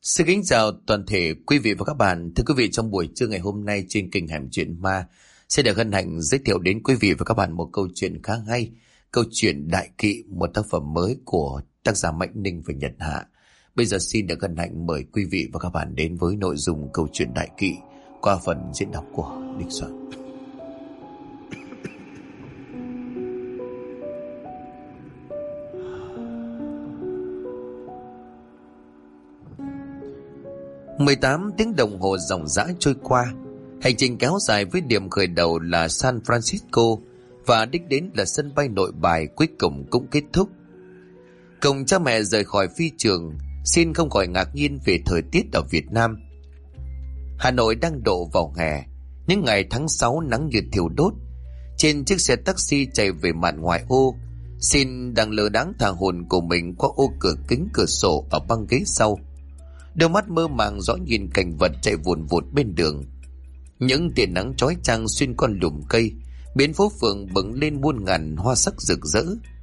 Xin kính chào toàn thể quý vị và các bạn. Thưa quý vị, trong buổi trưa ngày hôm nay trên kênh Hẻm Chuyện Ma sẽ được hân hạnh giới thiệu đến quý vị và các bạn một câu chuyện khá hay. Câu chuyện Đại Kỵ, một tác phẩm mới của tác giả Mạnh Ninh và Nhật Hạ. Bây giờ xin được hân hạnh mời quý vị và các bạn đến với nội dung câu chuyện Đại Kỵ qua phần diễn đọc của Đinh Soạn. Mười 18 tiếng đồng hồ ròng rã trôi qua. Hành trình kéo dài với điểm khởi đầu là San Francisco và đích đến là sân bay Nội Bài cuối cùng cũng kết thúc. Cùng cha mẹ rời khỏi phi trường, Xin không khỏi ngạc nhiên về thời tiết ở Việt Nam. Hà Nội đang độ vào hè, những ngày tháng 6 nắng như thiêu đốt. Trên chiếc xe taxi chạy về mạn ngoại ô, Xin đang lờ đãng thả hồn của mình qua ô cửa kính cửa sổ ở băng ghế sau. Đôi mắt mơ màng dõi nhìn cảnh vật chạy vùn vụt bên đường. Những tia nắng chói chang xuyên qua lùm cây, biến phố phường bừng lên muôn ngàn hoa sắc rực rỡ.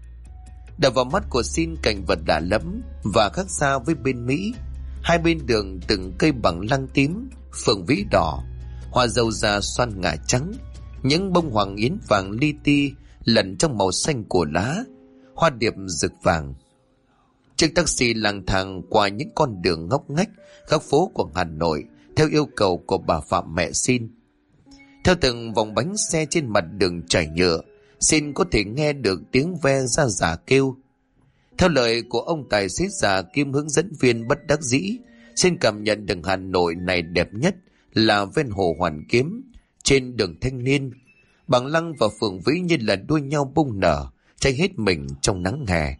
Đập vào mắt của Xin cảnh vật lạ lẫm và khác xa với bên Mỹ. Hai bên đường từng cây bằng lăng tím, phượng vĩ đỏ, hoa dâu da xoan ngả trắng, những bông hoàng yến vàng li ti lẫn trong màu xanh của lá, hoa điệp rực vàng. Chiếc taxi lang thang qua những con đường ngóc ngách, góc phố của Hà Nội theo yêu cầu của bà Phạm mẹ Xin. Theo từng vòng bánh xe trên mặt đường trải nhựa, Xin có thể nghe được tiếng ve ra giả kêu. Theo lời của ông tài xế già kiêm hướng dẫn viên bất đắc dĩ, Xin cảm nhận được Hà Nội này đẹp nhất là ven hồ Hoàn Kiếm, trên đường Thanh Niên. Bằng lăng và phượng vĩ như là đua nhau bung nở, cháy hết mình trong nắng hè.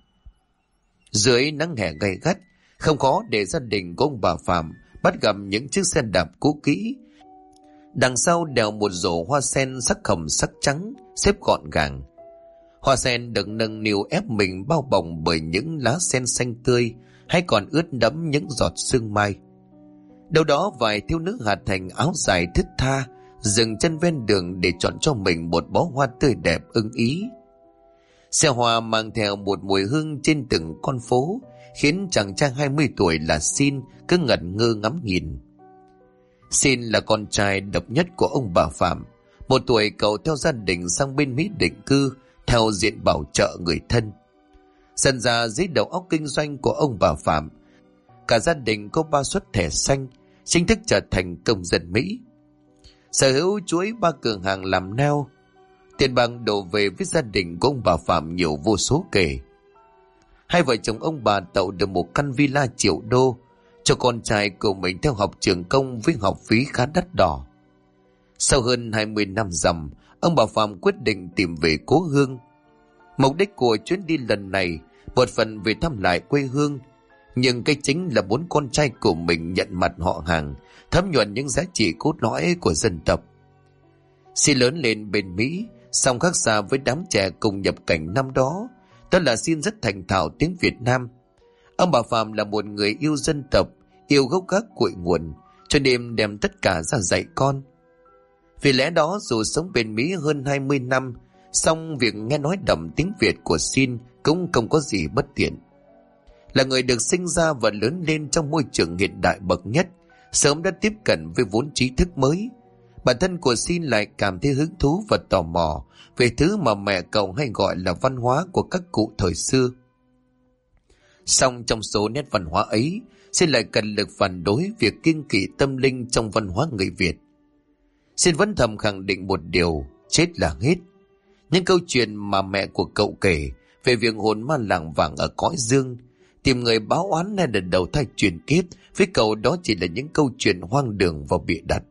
Dưới nắng hè gay gắt, không khó để gia đình của ông bà Phạm bắt gặp những chiếc xe đạp cũ kỹ. Đằng sau đèo một rổ hoa sen sắc hồng sắc trắng, xếp gọn gàng. Hoa sen được nâng niu ép mình bao bọc bởi những lá sen xanh tươi, hay còn ướt đẫm những giọt sương mai. Đâu đó vài thiếu nữ hạ thành áo dài thướt tha, dừng chân ven đường để chọn cho mình một bó hoa tươi đẹp ưng ý. Xe hoa mang theo một mùi hương trên từng con phố, khiến chàng trai 20 tuổi là Xin cứ ngẩn ngơ ngắm nhìn. Xin là con trai độc nhất của ông bà Phạm. Một tuổi cậu theo gia đình sang bên Mỹ định cư, theo diện bảo trợ người thân. Dần ra dưới đầu óc kinh doanh của ông bà Phạm, cả gia đình có 3 suất thẻ xanh, chính thức trở thành công dân Mỹ. Sở hữu chuỗi 3 cửa hàng làm neo, tiền bạc đổ về với gia đình của ông bà Phạm nhiều vô số kể. Hai vợ chồng ông bà tậu được một căn villa triệu đô cho con trai của mình theo học trường công với học phí khá đắt đỏ. Sau hơn 20 năm rằm, ông bà Phạm quyết định tìm về cố hương. Mục đích của chuyến đi lần này một phần về thăm lại quê hương, nhưng cái chính là muốn con trai của mình nhận mặt họ hàng, thấm nhuần những giá trị cốt lõi của dân tộc. Xin lớn lên bên Mỹ, song khác xa với đám trẻ cùng nhập cảnh năm đó, đó là Xin rất thành thạo tiếng Việt Nam. Ông bà Phạm là một người yêu dân tộc, yêu gốc gác cội nguồn, cho nên đem tất cả ra dạy con. Vì lẽ đó dù sống bên Mỹ hơn 20 năm, song việc nghe nói đậm tiếng Việt của Xin cũng không có gì bất tiện. Là người được sinh ra và lớn lên trong môi trường hiện đại bậc nhất, sớm đã tiếp cận với vốn trí thức mới. Bản thân của Xin lại cảm thấy hứng thú và tò mò về thứ mà mẹ cậu hay gọi là văn hóa của các cụ thời xưa. Song trong số nét văn hóa ấy, Xin lại cần lực phản đối việc kiêng kỵ tâm linh trong văn hóa người Việt. Xin vẫn thầm khẳng định một điều, chết là hết. Những câu chuyện mà mẹ của cậu kể về việc hồn ma làng vàng ở cõi dương, tìm người báo oán hay là đầu thai chuyển kiếp, với cậu đó chỉ là những câu chuyện hoang đường và bịa đặt.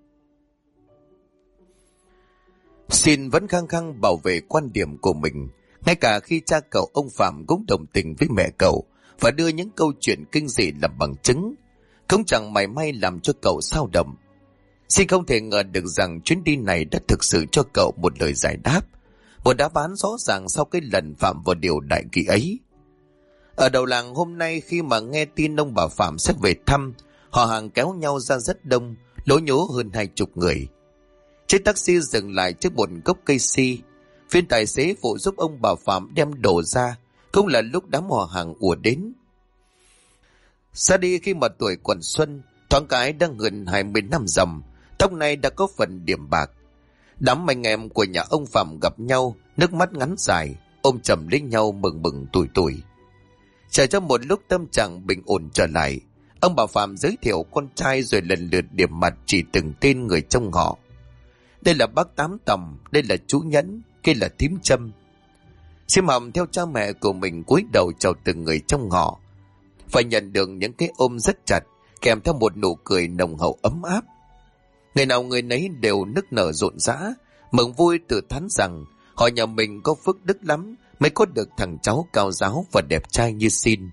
Xin vẫn khăng khăng bảo vệ quan điểm của mình, ngay cả khi cha cậu ông Phạm cũng đồng tình với mẹ cậu và đưa những câu chuyện kinh dị làm bằng chứng, không chẳng mảy may làm cho cậu xao động. Xin không thể ngờ được rằng chuyến đi này đã thực sự cho cậu một lời giải đáp, một đáp án rõ ràng sau cái lần phạm vào điều đại kỵ ấy. Ở đầu làng hôm nay, khi mà nghe tin ông bà Phạm sẽ về thăm, họ hàng kéo nhau ra rất đông, lố nhố hơn 20 người. Chiếc taxi dừng lại trước một gốc cây si. Phiên tài xế phụ giúp ông bà Phạm đem đồ ra, cũng là lúc đám họ hàng ùa đến. Ra đi khi mà tuổi còn xuân, thoáng cái đang gần 20 năm rằm, tóc này đã có phần điểm bạc. Đám anh em của nhà ông Phạm gặp nhau, nước mắt ngắn dài, ôm chầm lấy nhau mừng mừng tủi tủi. Chờ cho một lúc tâm trạng bình ổn trở lại, ông bà Phạm giới thiệu con trai rồi lần lượt điểm mặt chỉ từng tên người trong họ. Đây là bác Tám Tòng, đây là chú Nhẫn, kia là thím Trâm. Sim Hồng theo cha mẹ của mình cúi đầu chào từng người trong họ, phải nhận được những cái ôm rất chặt, kèm theo một nụ cười nồng hậu ấm áp. Người nào người nấy đều nức nở rộn rã, mừng vui tự thán rằng họ nhà mình có phước đức lắm mới có được thằng cháu cao ráo và đẹp trai như Sin.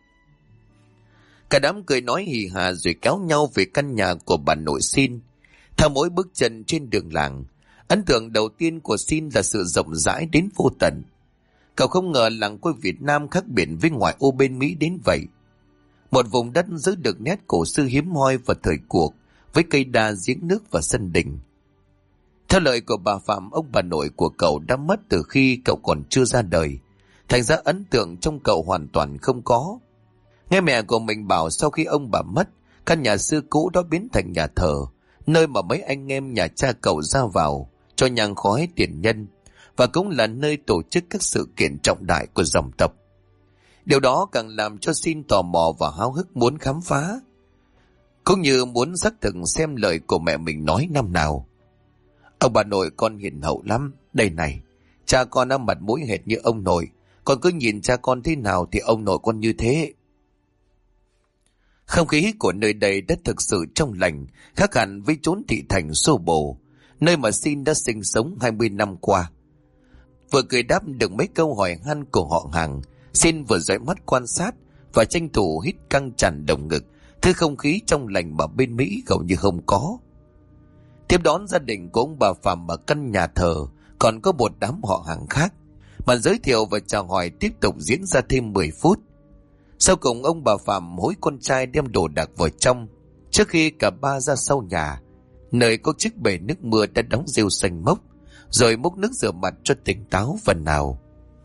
Cả đám cười nói hì hà rồi kéo nhau về căn nhà của bà nội Sin. Theo mỗi bước chân trên đường làng, ấn tượng đầu tiên của Sin là sự rộng rãi đến vô tận. Cậu không ngờ làng quê Việt Nam khác biệt với ngoại ô bên Mỹ đến vậy. Một vùng đất giữ được nét cổ xưa hiếm hoi và thời cuộc, với cây đa, giếng nước và sân đình. Theo lời của bà Phạm, ông bà nội của cậu đã mất từ khi cậu còn chưa ra đời, thành ra ấn tượng trong cậu hoàn toàn không có. Nghe mẹ của mình bảo sau khi ông bà mất, căn nhà xưa cũ đó biến thành nhà thờ, nơi mà mấy anh em nhà cha cậu ra vào, cho nhang khói tiền nhân, và cũng là nơi tổ chức các sự kiện trọng đại của dòng tộc. Điều đó càng làm cho Sin tò mò và háo hức muốn khám phá, cũng như muốn xác thực xem lời của mẹ mình nói năm nào. Ông bà nội con hiền hậu lắm, đây này, cha con đã mặt mũi hệt như ông nội, con cứ nhìn cha con thế nào thì ông nội con như thế. Không khí của nơi đây đã thực sự trong lành, khác hẳn với chốn thị thành xô bồ, nơi mà Sin đã sinh sống 20 năm qua. Vừa cười đáp được mấy câu hỏi han của họ hàng, Sin vừa dõi mắt quan sát và tranh thủ hít căng tràn đồng ngực thứ không khí trong lành mà bên Mỹ hầu như không có. Tiếp đón gia đình của ông bà Phạm ở căn nhà thờ còn có một đám họ hàng khác, mà giới thiệu và chào hỏi tiếp tục diễn ra thêm 10 phút. Sau cùng ông bà Phạm hối con trai đem đồ đạc vào trong, trước khi cả ba ra sau nhà, nơi có chiếc bể nước mưa đã đóng rêu xanh mốc, rồi múc nước rửa mặt cho tỉnh táo phần nào.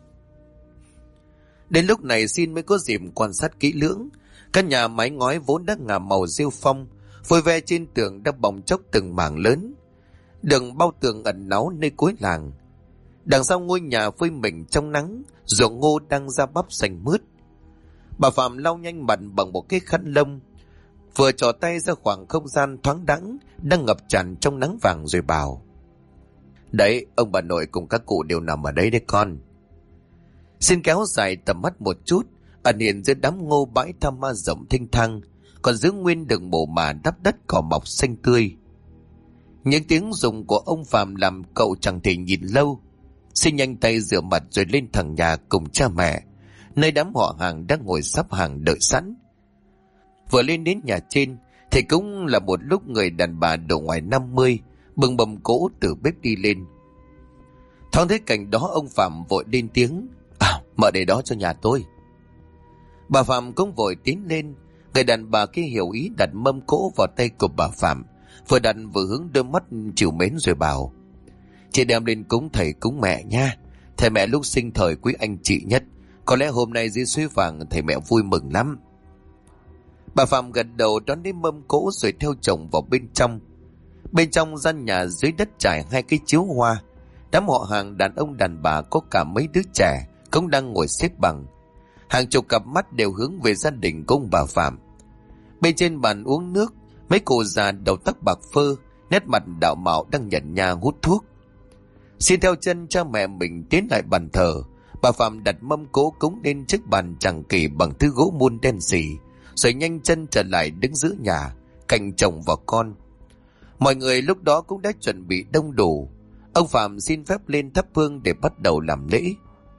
Đến lúc này Sin mới có dịp quan sát kỹ lưỡng. Căn nhà mái ngói vốn đã ngả màu rêu phong, vôi ve trên tường đã bong chóc từng mảng lớn, đường bao tường ẩn náu nơi cuối làng. Đằng sau ngôi nhà phơi mình trong nắng, ruộng ngô đang ra bắp xanh mướt. Bà Phạm lau nhanh mặt bằng một cái khăn lông, vừa trỏ tay ra khoảng không gian thoáng đãng đang ngập tràn trong nắng vàng rồi bảo: "Đấy, ông bà nội cùng các cụ đều nằm ở đấy đấy con." Xin kéo dài tầm mắt một chút, ẩn hiện giữa đám ngô bãi tham ma rộng thênh thang, còn giữ nguyên đường mồ mà đắp đất cỏ mọc xanh tươi. Những tiếng rùng của ông Phạm làm cậu chẳng thể nhìn lâu. Xin nhanh tay rửa mặt rồi lên thẳng nhà cùng cha mẹ, nơi đám họ hàng đang ngồi sắp hàng đợi sẵn. Vừa lên đến nhà trên thì cũng là một lúc người đàn bà độ ngoài 50 bưng mâm cỗ từ bếp đi lên. Thoáng thấy cảnh đó, ông Phạm vội lên tiếng: "Mở để đó cho nhà tôi." Bà Phạm cũng vội tiến lên. Người đàn bà kia hiểu ý đặt mâm cỗ vào tay của bà Phạm, vừa đặt vừa hướng đôi mắt trìu mến rồi bảo: "Chị đem lên cúng thầy cúng mẹ nha. Thầy mẹ lúc sinh thời quý anh chị nhất, có lẽ hôm nay dưới suối vàng thầy mẹ vui mừng lắm." Bà Phạm gật đầu đón lấy mâm cỗ rồi theo chồng vào bên trong. Bên trong gian nhà dưới đất trải 2 cái chiếu hoa, đám họ hàng đàn ông đàn bà có cả mấy đứa trẻ cũng đang ngồi xếp bằng. Hàng chục cặp mắt đều hướng về gia đình của ông bà Phạm. Bên trên bàn uống nước, mấy cụ già đầu tóc bạc phơ, nét mặt đạo mạo đang nhẩn nha hút thuốc. Xin theo chân cha mẹ mình tiến lại bàn thờ. Bà Phạm đặt mâm cỗ cúng lên chiếc bàn chằng kỳ bằng thứ gỗ mun đen xì, rồi nhanh chân trở lại đứng giữa nhà cạnh chồng và con. Mọi người lúc đó cũng đã chuẩn bị đông đủ. Ông Phạm xin phép lên thắp hương để bắt đầu làm lễ.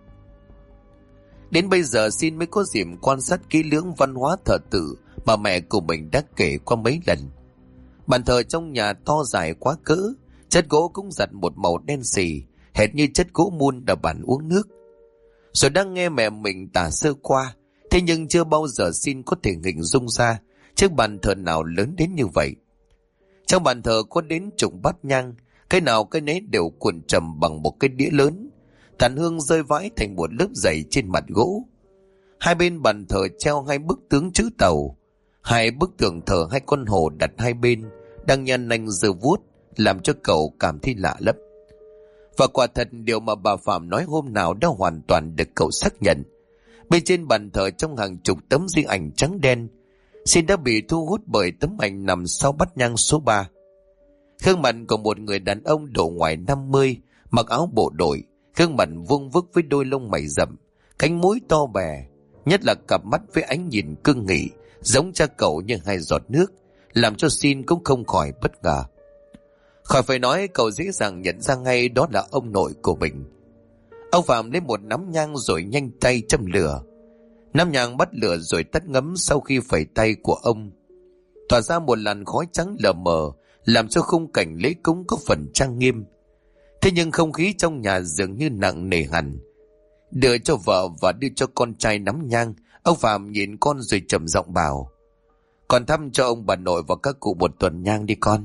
Đến bây giờ Sin mới có dịp quan sát kỹ lưỡng văn hóa thờ tự mà mẹ của mình đã kể qua mấy lần. Bàn thờ trong nhà to dài quá cỡ, chất gỗ cũng giặt một màu đen xì, hệt như chất gỗ mun ở bàn uống nước. Rồi đang nghe mẹ mình tả sơ qua, thế nhưng chưa bao giờ Sin có thể hình dung ra chiếc bàn thờ nào lớn đến như vậy. Trong bàn thờ có đến chục bát nhang, cái nào cái nấy đều cuộn trầm bằng một cái đĩa lớn, tàn hương rơi vãi thành một lớp dày trên mặt gỗ. Hai bên bàn thờ treo 2 bức tướng chữ Tàu, Hai bức tượng thờ hai con hổ đặt hai bên đang nhăn nanh giơ vuốt, làm cho cậu cảm thấy lạ lắm. Và quả thật điều mà bà Phạm nói hôm nào đã hoàn toàn được cậu xác nhận. Bên trên bàn thờ trong hàng chục tấm di ảnh trắng đen, Xin đã bị thu hút bởi tấm ảnh nằm sau bát nhang số 3. Gương mặt của một người đàn ông độ ngoài 50, mặc áo bộ đội, gương mặt vuông vức với đôi lông mày rậm, cánh mũi to bè, nhất là cặp mắt với ánh nhìn cương nghị, giống cha cậu như hai giọt nước, làm cho Xin cũng không khỏi bất ngờ. Khỏi phải nói, cậu dễ dàng nhận ra ngay đó là ông nội của mình. Ông Phạm lấy một nắm nhang rồi nhanh tay châm lửa. Nắm nhang bắt lửa rồi tắt ngấm sau khi phẩy tay của ông, tỏa ra một làn khói trắng lờ mờ, làm cho khung cảnh lễ cúng có phần trang nghiêm. Thế nhưng không khí trong nhà dường như nặng nề hẳn. Đưa cho vợ và đưa cho con trai nắm nhang, ông Phạm nhìn con rồi trầm giọng bảo: "Con thăm cho ông bà nội và các cụ một tuần nhang đi con."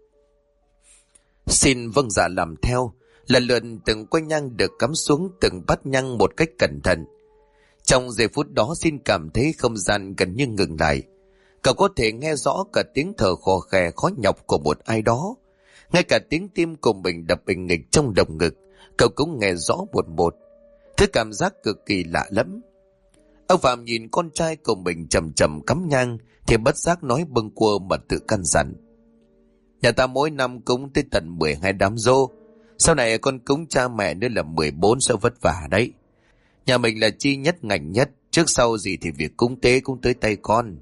Xin vâng dạ làm theo. Lần lượt từng que nhang được cắm xuống từng bát nhang một cách cẩn thận. Trong giây phút đó, Xin cảm thấy không gian gần như ngừng lại. Cậu có thể nghe rõ cả tiếng thở khò khè khó nhọc của một ai đó. Ngay cả tiếng tim của mình đập bình nghịch trong lồng ngực, cậu cũng nghe rõ một. Thứ cảm giác cực kỳ lạ lắm. Ông Phạm nhìn con trai của mình chầm chầm cắm nhang thì bất giác nói bâng quơ mà tự căn dặn: "Nhà ta mỗi năm cúng tới tận 12 đám giỗ. Sau này con cúng cha mẹ nữa là 14, sẽ vất vả đấy. Nhà mình là chi nhất ngành nhất, trước sau gì thì việc cúng tế cũng tới tay con."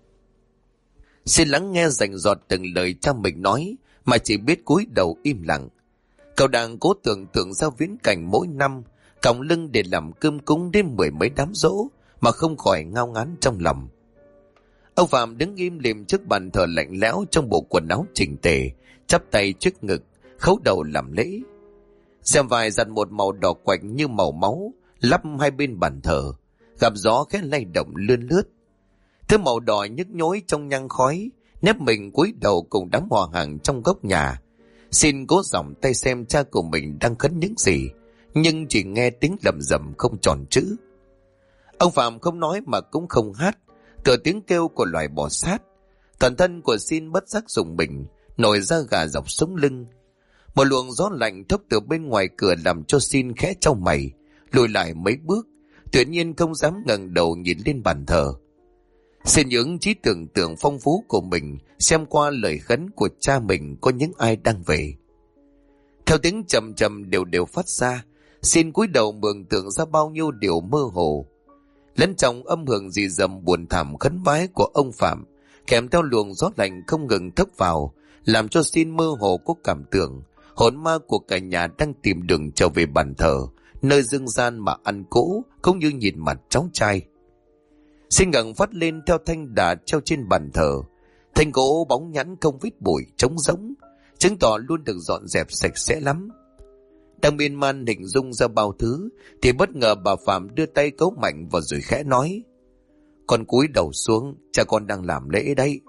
Xin lắng nghe rành rọt từng lời cha mình nói mà chỉ biết cúi đầu im lặng. Cậu đang cố tưởng tượng ra viễn cảnh mỗi năm còng lưng để làm cơm cúng đến 10 mấy đám giỗ mà không khỏi ngao ngán trong lòng. Ông Phạm đứng im lìm trước bàn thờ lạnh lẽo trong bộ quần áo chỉnh tề, chắp tay trước ngực, khấu đầu làm lễ. Xem vai dặn một màu đỏ quạch như màu máu lắp hai bên bàn thờ, gặp gió khẽ lay động lươn lướt. Thứ màu đỏ nhức nhối trong nhang khói, nép mình cúi đầu cùng đám họ hàng trong góc nhà. Xin cố giọng tay xem cha của mình đang khấn những gì, nhưng chỉ nghe tiếng lầm rầm không tròn chữ. Ông Phạm không nói mà cũng không hát, tựa tiếng kêu của loài bò sát. Toàn thân của Xin bất giác rùng mình, nổi da gà dọc sống lưng. Một luồng gió lạnh thốc từ bên ngoài cửa làm cho Xin khẽ chau mày, lùi lại mấy bước, tuyệt nhiên không dám ngẩng đầu nhìn lên bàn thờ. Xin những trí tưởng tượng phong phú của mình xem qua lời khấn của cha mình có những ai đang về. Theo tiếng trầm trầm đều đều phát ra, Xin cúi đầu mường tượng ra bao nhiêu điều mơ hồ. Lẫn trong âm hưởng rì rầm buồn thảm khấn vái của ông Phạm, kèm theo luồng gió lạnh không ngừng thốc vào, làm cho Xin mơ hồ có cảm tưởng hồn ma của cả nhà đang tìm đường trở về bàn thờ, nơi dương gian mà ăn cỗ, cũng như nhìn mặt cháu trai. Xin ngẩng phát lên theo thanh đà treo trên bàn thờ. Thanh gỗ bóng nhẵn không vết bụi, trống rỗng, chứng tỏ luôn được dọn dẹp sạch sẽ lắm. Đang miên man hình dung ra bao thứ thì bất ngờ bà Phạm đưa tay cấu mạnh vào rồi khẽ nói: "Con cúi đầu xuống, cha con đang làm lễ đấy."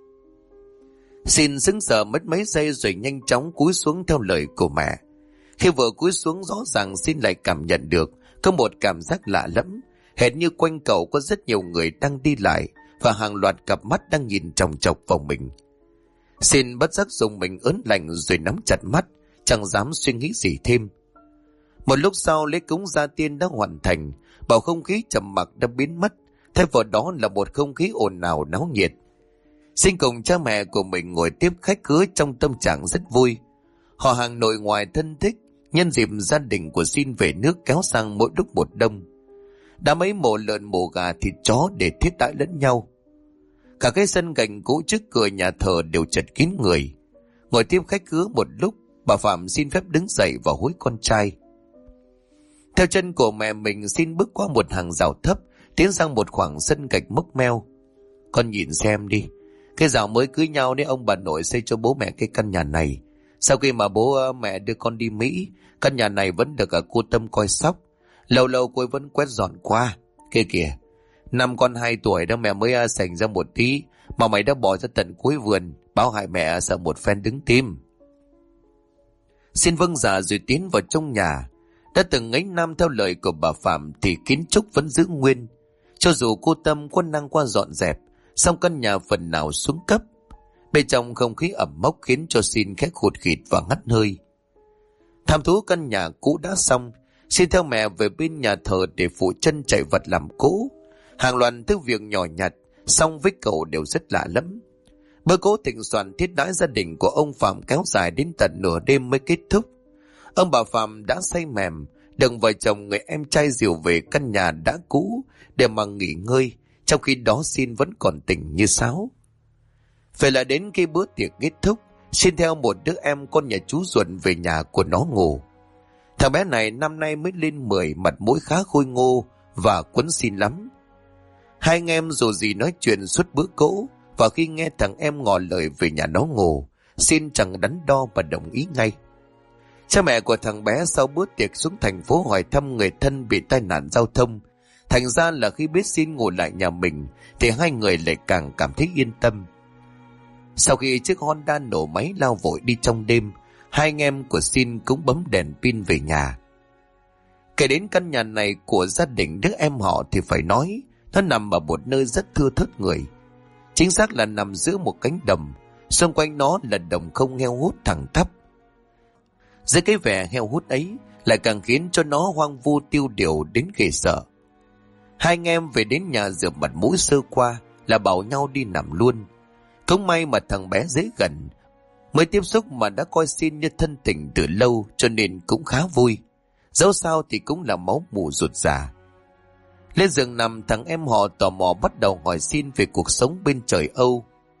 Xin sững sờ mất mấy giây rồi nhanh chóng cúi xuống theo lời của mẹ. Khi vừa cúi xuống, rõ ràng Xin lại cảm nhận được có một cảm giác lạ lẫm, hệt như quanh cậu có rất nhiều người đang đi lại và hàng loạt cặp mắt đang nhìn chòng chọc vào mình. Xin bất giác dùng mình ớn lạnh rồi nắm chặt mắt, chẳng dám suy nghĩ gì thêm. Một lúc sau, lễ cúng gia tiên đã hoàn thành, bầu không khí trầm mặc đã biến mất, thay vào đó là một không khí ồn ào náo nhiệt. Xin cùng cha mẹ của mình ngồi tiếp khách khứa trong tâm trạng rất vui. Họ hàng nội ngoại thân thích nhân dịp gia đình của Xin về nước kéo sang mỗi lúc một đông. Đã mấy mổ lợn mổ gà thịt chó để thiết đãi lẫn nhau. Cả cái sân gành cũ trước cửa nhà thờ đều chật kín người. Ngồi tiếp khách khứa một lúc, bà Phạm xin phép đứng dậy và hối con trai. Theo chân của mẹ mình, Xin bước qua một hàng rào thấp, tiến sang một khoảng sân gạch mốc meo. "Con nhìn xem đi, cái rào mới cưới nhau đấy ông bà nội xây cho bố mẹ cái căn nhà này. Sau khi mà bố mẹ đưa con đi Mỹ, căn nhà này vẫn được cô Tâm coi sóc. Lâu lâu cô ấy vẫn quét dọn qua. Kia kìa, năm con 2 tuổi đó mẹ mới sành ra một tí, mà mày đã bỏ ra tận cuối vườn, báo hại mẹ sợ một phen đứng tim." Xin vâng dạ rồi tiến vào trong nhà. Đã từng ấy năm theo lời của bà Phạm thì kiến trúc vẫn giữ nguyên. Cho dù cô Tâm có năng qua dọn dẹp, Song căn nhà phần nào xuống cấp. Bên trong không khí ẩm mốc khiến cho Xin khẽ khụt khịt và ngắt hơi. Thăm thú căn nhà cũ đã xong, Xin theo mẹ về bên nhà thờ để phụ chân chạy vật làm cỗ. Hàng loạt thứ việc nhỏ nhặt, song với cậu đều rất lạ lẫm. Bữa cỗ thịnh soạn thiết đãi gia đình của ông Phạm kéo dài đến tận nửa đêm mới kết thúc. Ông bà Phạm đã say mềm, đừng vợ chồng người em trai dìu về căn nhà đã cũ để mà nghỉ ngơi, trong khi đó Xin vẫn còn tỉnh như sáo. Phải là đến khi bữa tiệc kết thúc, Xin theo một đứa em con nhà chú ruột về nhà của nó ngủ. Thằng bé này năm nay mới lên 10, mặt mũi khá khôi ngô và quấn Xin lắm. Hai anh em dù gì nói chuyện suốt bữa cỗ, và khi nghe thằng em ngỏ lời về nhà nó ngủ, Xin chẳng đắn đo và đồng ý ngay. Cha mẹ của thằng bé sau bữa tiệc xuống thành phố hỏi thăm người thân bị tai nạn giao thông. Thành ra là khi biết Xin ngủ lại nhà mình thì hai người lại càng cảm thấy yên tâm. Sau khi chiếc Honda nổ máy lao vội đi trong đêm, hai anh em của Xin cũng bấm đèn pin về nhà. Kể đến căn nhà này của gia đình đứa em họ thì phải nói nó nằm ở một nơi rất thưa thớt người. Chính xác là nằm giữa một cánh đồng, xung quanh nó là đồng không heo hút thẳng tắp. Dưới cái vẻ heo hút ấy lại càng khiến cho nó hoang vu tiêu điều đến ghê sợ. Hai anh em về đến nhà rửa mặt mũi sơ qua là bảo nhau đi nằm luôn. Không may mà thằng bé dễ gần, mới tiếp xúc mà đã coi Xin như thân tình từ lâu, cho nên cũng khá vui. Dẫu sao thì cũng là máu mủ ruột già. Lên giường nằm, thằng em họ tò mò bắt đầu hỏi Xin về cuộc sống bên trời Âu.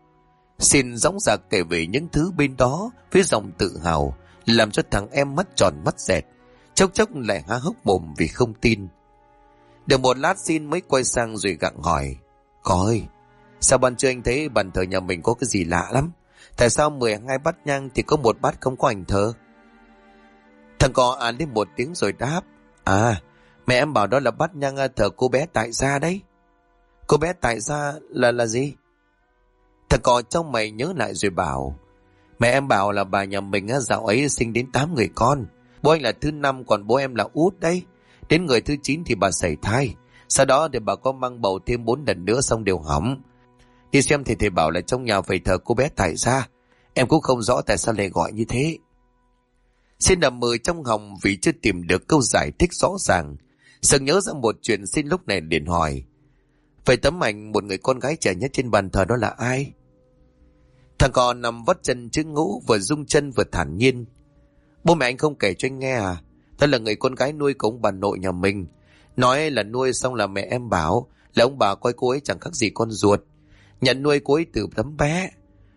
Xin dõng dạc kể về những thứ bên đó với giọng tự hào, làm cho thằng em mắt tròn mắt dẹt, chốc chốc lại há hốc mồm vì không tin. Được một lát Xin mới quay sang rồi gặng hỏi: Coi, sao ban trưa anh thấy bàn thờ nhà mình có cái gì lạ lắm? Tại sao 12 bát nhang thì có một bát không có ảnh thờ? Thằng cò lên một tiếng rồi đáp: À, mẹ em bảo đó là bát nhang thờ cô bé Tại Gia đấy. Cô bé Tại Gia là gì? Thằng cò trong mày nhớ lại rồi bảo: Mẹ em bảo là bà nhà mình dạo ấy sinh đến 8 người con. Bố anh là thứ 5, còn bố em là út đấy. Đến người thứ 9 thì bà sảy thai. Sau đó thì bà có mang bầu thêm 4 lần nữa xong đều hỏng. Đi xem thì thầy bảo là trong nhà phải thờ cô bé Tại Gia. Em cũng không rõ tại sao lại gọi như thế. Xin nằm mơ trong họng vì chưa tìm được câu giải thích rõ ràng. Sừng nhớ ra một chuyện, Xin lúc này liền hỏi: Vậy tấm ảnh một người con gái trẻ nhất trên bàn thờ đó là ai? Thằng con nằm vắt chân chữ ngũ, vừa rung chân vừa thản nhiên: Bố mẹ anh không kể cho anh nghe à? Đó là người con gái nuôi của ông bà nội nhà mình. Nói là nuôi xong là mẹ em bảo là ông bà coi cô ấy chẳng khác gì con ruột, nhận nuôi cô ấy từ tấm bé.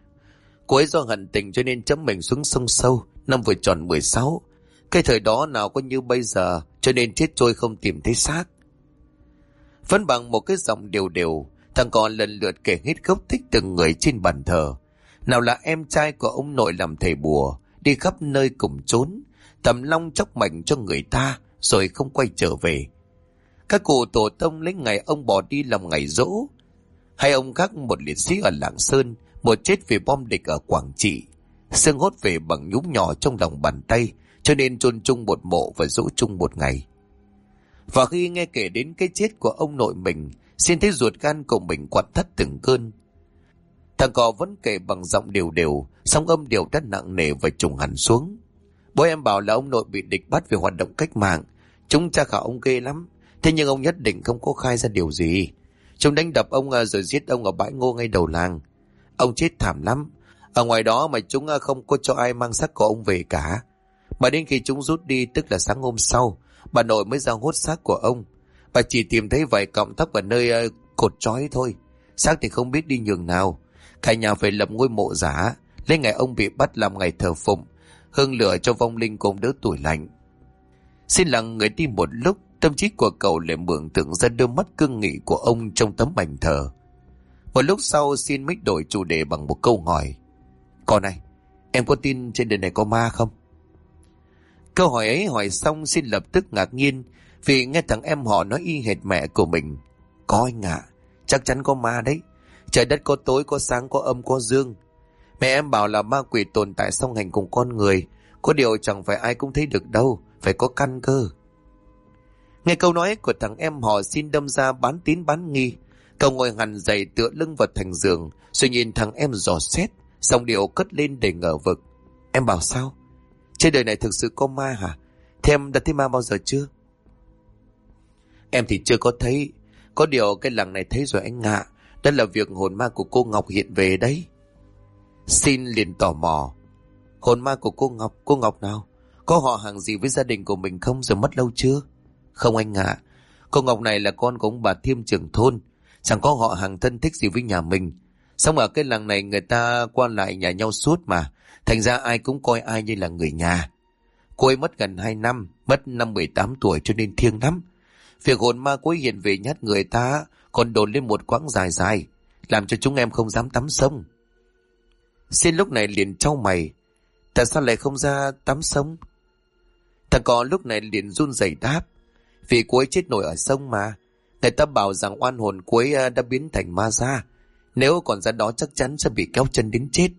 Cô ấy do hận tình cho nên chấm mình xuống sông sâu năm vừa tròn 16. Cái thời đó nào có như bây giờ, cho nên chết trôi không tìm thấy xác. Vẫn bằng một cái giọng đều đều, thằng con lần lượt kể hết gốc tích từng người trên bàn thờ. Nào là em trai của ông nội làm thầy bùa, đi khắp nơi cùng trốn, tầm long chóc mệnh cho người ta rồi không quay trở về. Các cụ tổ tông lấy ngày ông bỏ đi làm ngày giỗ. Hay ông khác một liệt sĩ ở Lạng Sơn, một chết vì bom địch ở Quảng Trị. Xương hốt về bằng nhúm nhỏ trong lòng bàn tay, cho nên chôn chung một mộ và giỗ chung một ngày. Và khi nghe kể đến cái chết của ông nội mình, Xin thấy ruột gan của mình quặn thắt từng cơn. Thằng cò vẫn kể bằng giọng đều đều, song âm điệu rất nặng nề và trùng hẳn xuống. Bố em bảo là ông nội bị địch bắt vì hoạt động cách mạng. Chúng tra khảo ông ghê lắm, thế nhưng ông nhất định không có khai ra điều gì. Chúng đánh đập ông rồi giết ông ở bãi ngô ngay đầu làng. Ông chết thảm lắm. Ở ngoài đó mà chúng không có cho ai mang xác của ông về cả. Mà đến khi chúng rút đi, tức là sáng hôm sau, bà nội mới ra hốt xác của ông. Bà chỉ tìm thấy vài cọng tóc ở nơi cột trói thôi. Xác thì không biết đi nhường nào. Cả nhà phải lập ngôi mộ giả, lấy ngày ông bị bắt làm ngày thờ phụng, hương lửa cho vong linh cùng đỡ tuổi lạnh. Xin lặng người đi một lúc, tâm trí của cậu lại mường tượng ra đôi mắt cương nghị của ông trong tấm ảnh thờ. Một lúc sau Xin mới đổi chủ đề bằng một câu hỏi: Con này, em có tin trên đời này có ma không? Câu hỏi ấy hỏi xong, Xin lập tức ngạc nhiên vì nghe thằng em họ nói y hệt mẹ của mình: Có anh ạ, chắc chắn có ma đấy. Trời đất có tối, có sáng, có âm, có dương. Mẹ em bảo là ma quỷ tồn tại song hành cùng con người. Có điều chẳng phải ai cũng thấy được đâu, phải có căn cơ. Nghe câu nói của thằng em họ, Xin đâm ra bán tín bán nghi. Cậu ngồi hẳn dậy tựa lưng vào thành giường, rồi nhìn thằng em dò xét, giọng điệu cất lên đầy ngờ vực. Em bảo sao? Trên đời này thực sự có ma hả? Thế em đã thấy ma bao giờ chưa? Em thì chưa có thấy. Có điều cái làng này thấy rồi anh ạ. Đó là việc hồn ma của cô Ngọc hiện về đấy. Xin liền tò mò. Hồn ma của cô Ngọc nào? Có họ hàng gì với gia đình của mình không, rồi mất lâu chưa? Không anh ạ. Cô Ngọc này là con của ông bà Thiêm trưởng thôn, chẳng có họ hàng thân thích gì với nhà mình. Xong ở cái làng này người ta qua lại nhà nhau suốt mà, thành ra ai cũng coi ai như là người nhà. Cô ấy mất gần 2 năm, mất năm 18 tuổi cho nên thiêng lắm. Việc hồn ma cô ấy hiện về nhát người ta còn đồn lên một quãng dài dài, làm cho chúng em không dám tắm sông. Xin lúc này liền trao mày. Tại sao lại không ra tắm sông? Thằng cò lúc này liền run rẩy đáp. Vì cô ấy chết nổi ở sông mà. Người ta bảo rằng oan hồn cô ấy đã biến thành ma ra. Nếu còn ra đó chắc chắn sẽ bị kéo chân đến chết.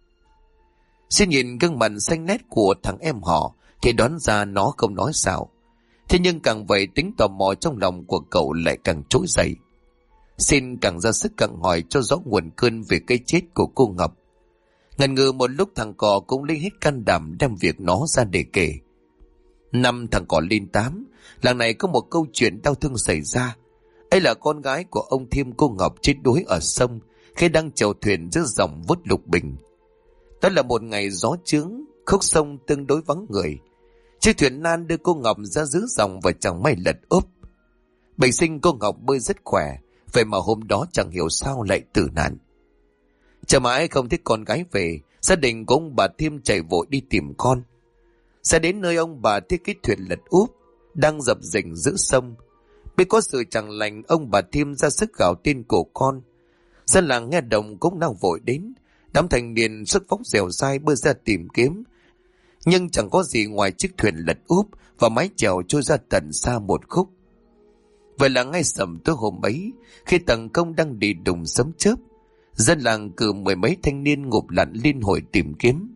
Xin nhìn gương mặt xanh nét của thằng em họ thì đoán ra nó không nói xạo. Thế nhưng càng vậy tính tò mò trong lòng của cậu lại càng trỗi dậy. Xin càng ra sức càng hỏi cho rõ nguồn cơn về cái chết của cô Ngọc. Ngần ngừ một lúc thằng cò cũng lấy hết can đảm đem việc nó ra để kể. Năm thằng cò lên 8, làng này có một câu chuyện đau thương xảy ra. Ấy là con gái của ông Thiêm cô Ngọc chết đuối ở sông khi đang chèo thuyền giữa dòng vút lục bình. Đó là một ngày gió chướng, khúc sông tương đối vắng người. Chiếc thuyền nan đưa cô Ngọc ra giữa dòng và chẳng may lật úp. Bình sinh cô Ngọc bơi rất khỏe, vậy mà hôm đó chẳng hiểu sao lại tử nạn. Chờ mãi không thấy con gái về, gia đình của ông bà Thiêm chạy vội đi tìm con. Sẽ đến nơi ông bà thấy cái thuyền lật úp đang dập dềnh giữa sông. Biết có sự chẳng lành, ông bà Thiêm ra sức gào tên của con. Dân làng nghe đồng cũng đang vội đến. Đám thanh niên sức phóng dẻo dai bơi ra tìm kiếm, nhưng chẳng có gì ngoài chiếc thuyền lật úp và mái chèo trôi ra tận xa một khúc. Vậy là ngay sầm tối hôm ấy, khi tầng công đang đi đùng sấm chớp, dân làng cử 10 mấy thanh niên ngụp lặn liên hồi tìm kiếm.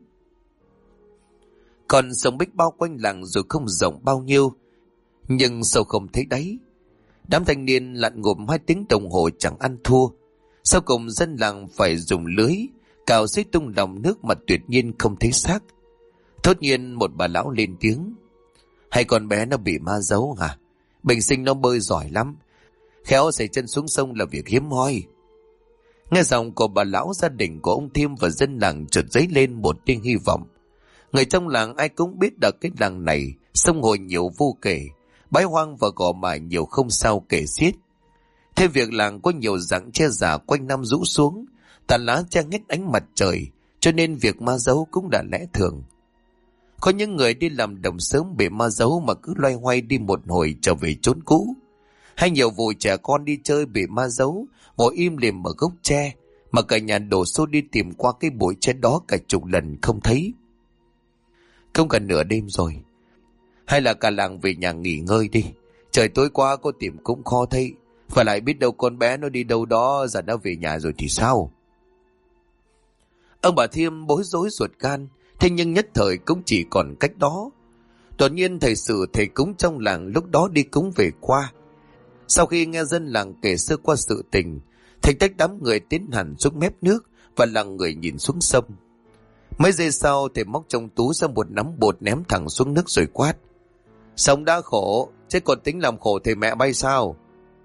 Còn sông bích bao quanh làng rồi không rộng bao nhiêu, nhưng sâu không thấy đáy. Đám thanh niên lặn ngụp 2 tiếng đồng hồ chẳng ăn thua. Sau cùng dân làng phải dùng lưới cào xích tung lòng nước mà tuyệt nhiên không thấy xác. Thốt nhiên một bà lão lên tiếng. Hay con bé nó bị ma giấu hả? Bình sinh nó bơi giỏi lắm, khéo xảy chân xuống sông là việc hiếm hoi. Nghe giọng của bà lão, gia đình của ông Thiêm và dân làng chợt dấy lên một tia hy vọng. Người trong làng ai cũng biết được cái làng này sông hồ nhiều vô kể, bãi hoang và gò mài nhiều không sao kể xiết. Thêm việc làng có nhiều rặng tre già quanh năm rũ xuống, tàn lá che hết ánh mặt trời, cho nên việc ma giấu cũng đã lẽ thường. Có những người đi làm đồng sớm bị ma giấu mà cứ loay hoay đi một hồi trở về chốn cũ. Hay nhiều vụ trẻ con đi chơi bị ma giấu, ngồi im lìm ở gốc tre, mà cả nhà đổ xô đi tìm qua cái bụi tre đó cả chục lần không thấy. Không gần nửa đêm rồi, hay là cả làng về nhà nghỉ ngơi đi. Trời tối qua có tìm cũng khó thấy, và lại biết đâu con bé nó đi đâu đó, giờ nó về nhà rồi thì sao? Ông bà Thiêm bối rối ruột gan, thế nhưng nhất thời cũng chỉ còn cách đó. Đột nhiên thầy Sử, thầy cúng trong làng lúc đó đi cúng về qua. Sau khi nghe dân làng kể sơ qua sự tình, thầy tách đám người tiến hẳn xuống mép nước và lặng người nhìn xuống sông. Mấy giây sau thầy móc trong túi ra một nắm bột ném thẳng xuống nước rồi quát. Sông đã khổ, chứ còn tính làm khổ thầy mẹ bay sao?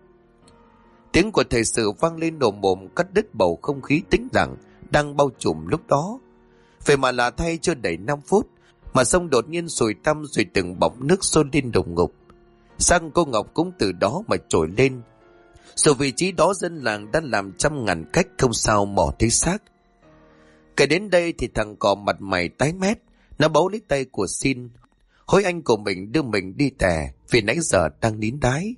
Tiếng của thầy Sử vang lên đồm bồm, cắt đứt bầu không khí tĩnh lặng đang bao trùm lúc đó. Vậy mà lạ thay, chưa đầy 5 phút mà sông đột nhiên sùi tăm, rồi từng bọng nước xôn lên đùng ngục. Sang cô Ngọc cũng từ đó mà trồi lên. Rồi vị trí đó dân làng đã làm trăm ngàn cách không sao mò thấy xác. Kể đến đây thì thằng cò mặt mày tái mét, nó bấu lấy tay của Xin, hối anh của mình đưa mình đi tè vì nãy giờ đang nín đái.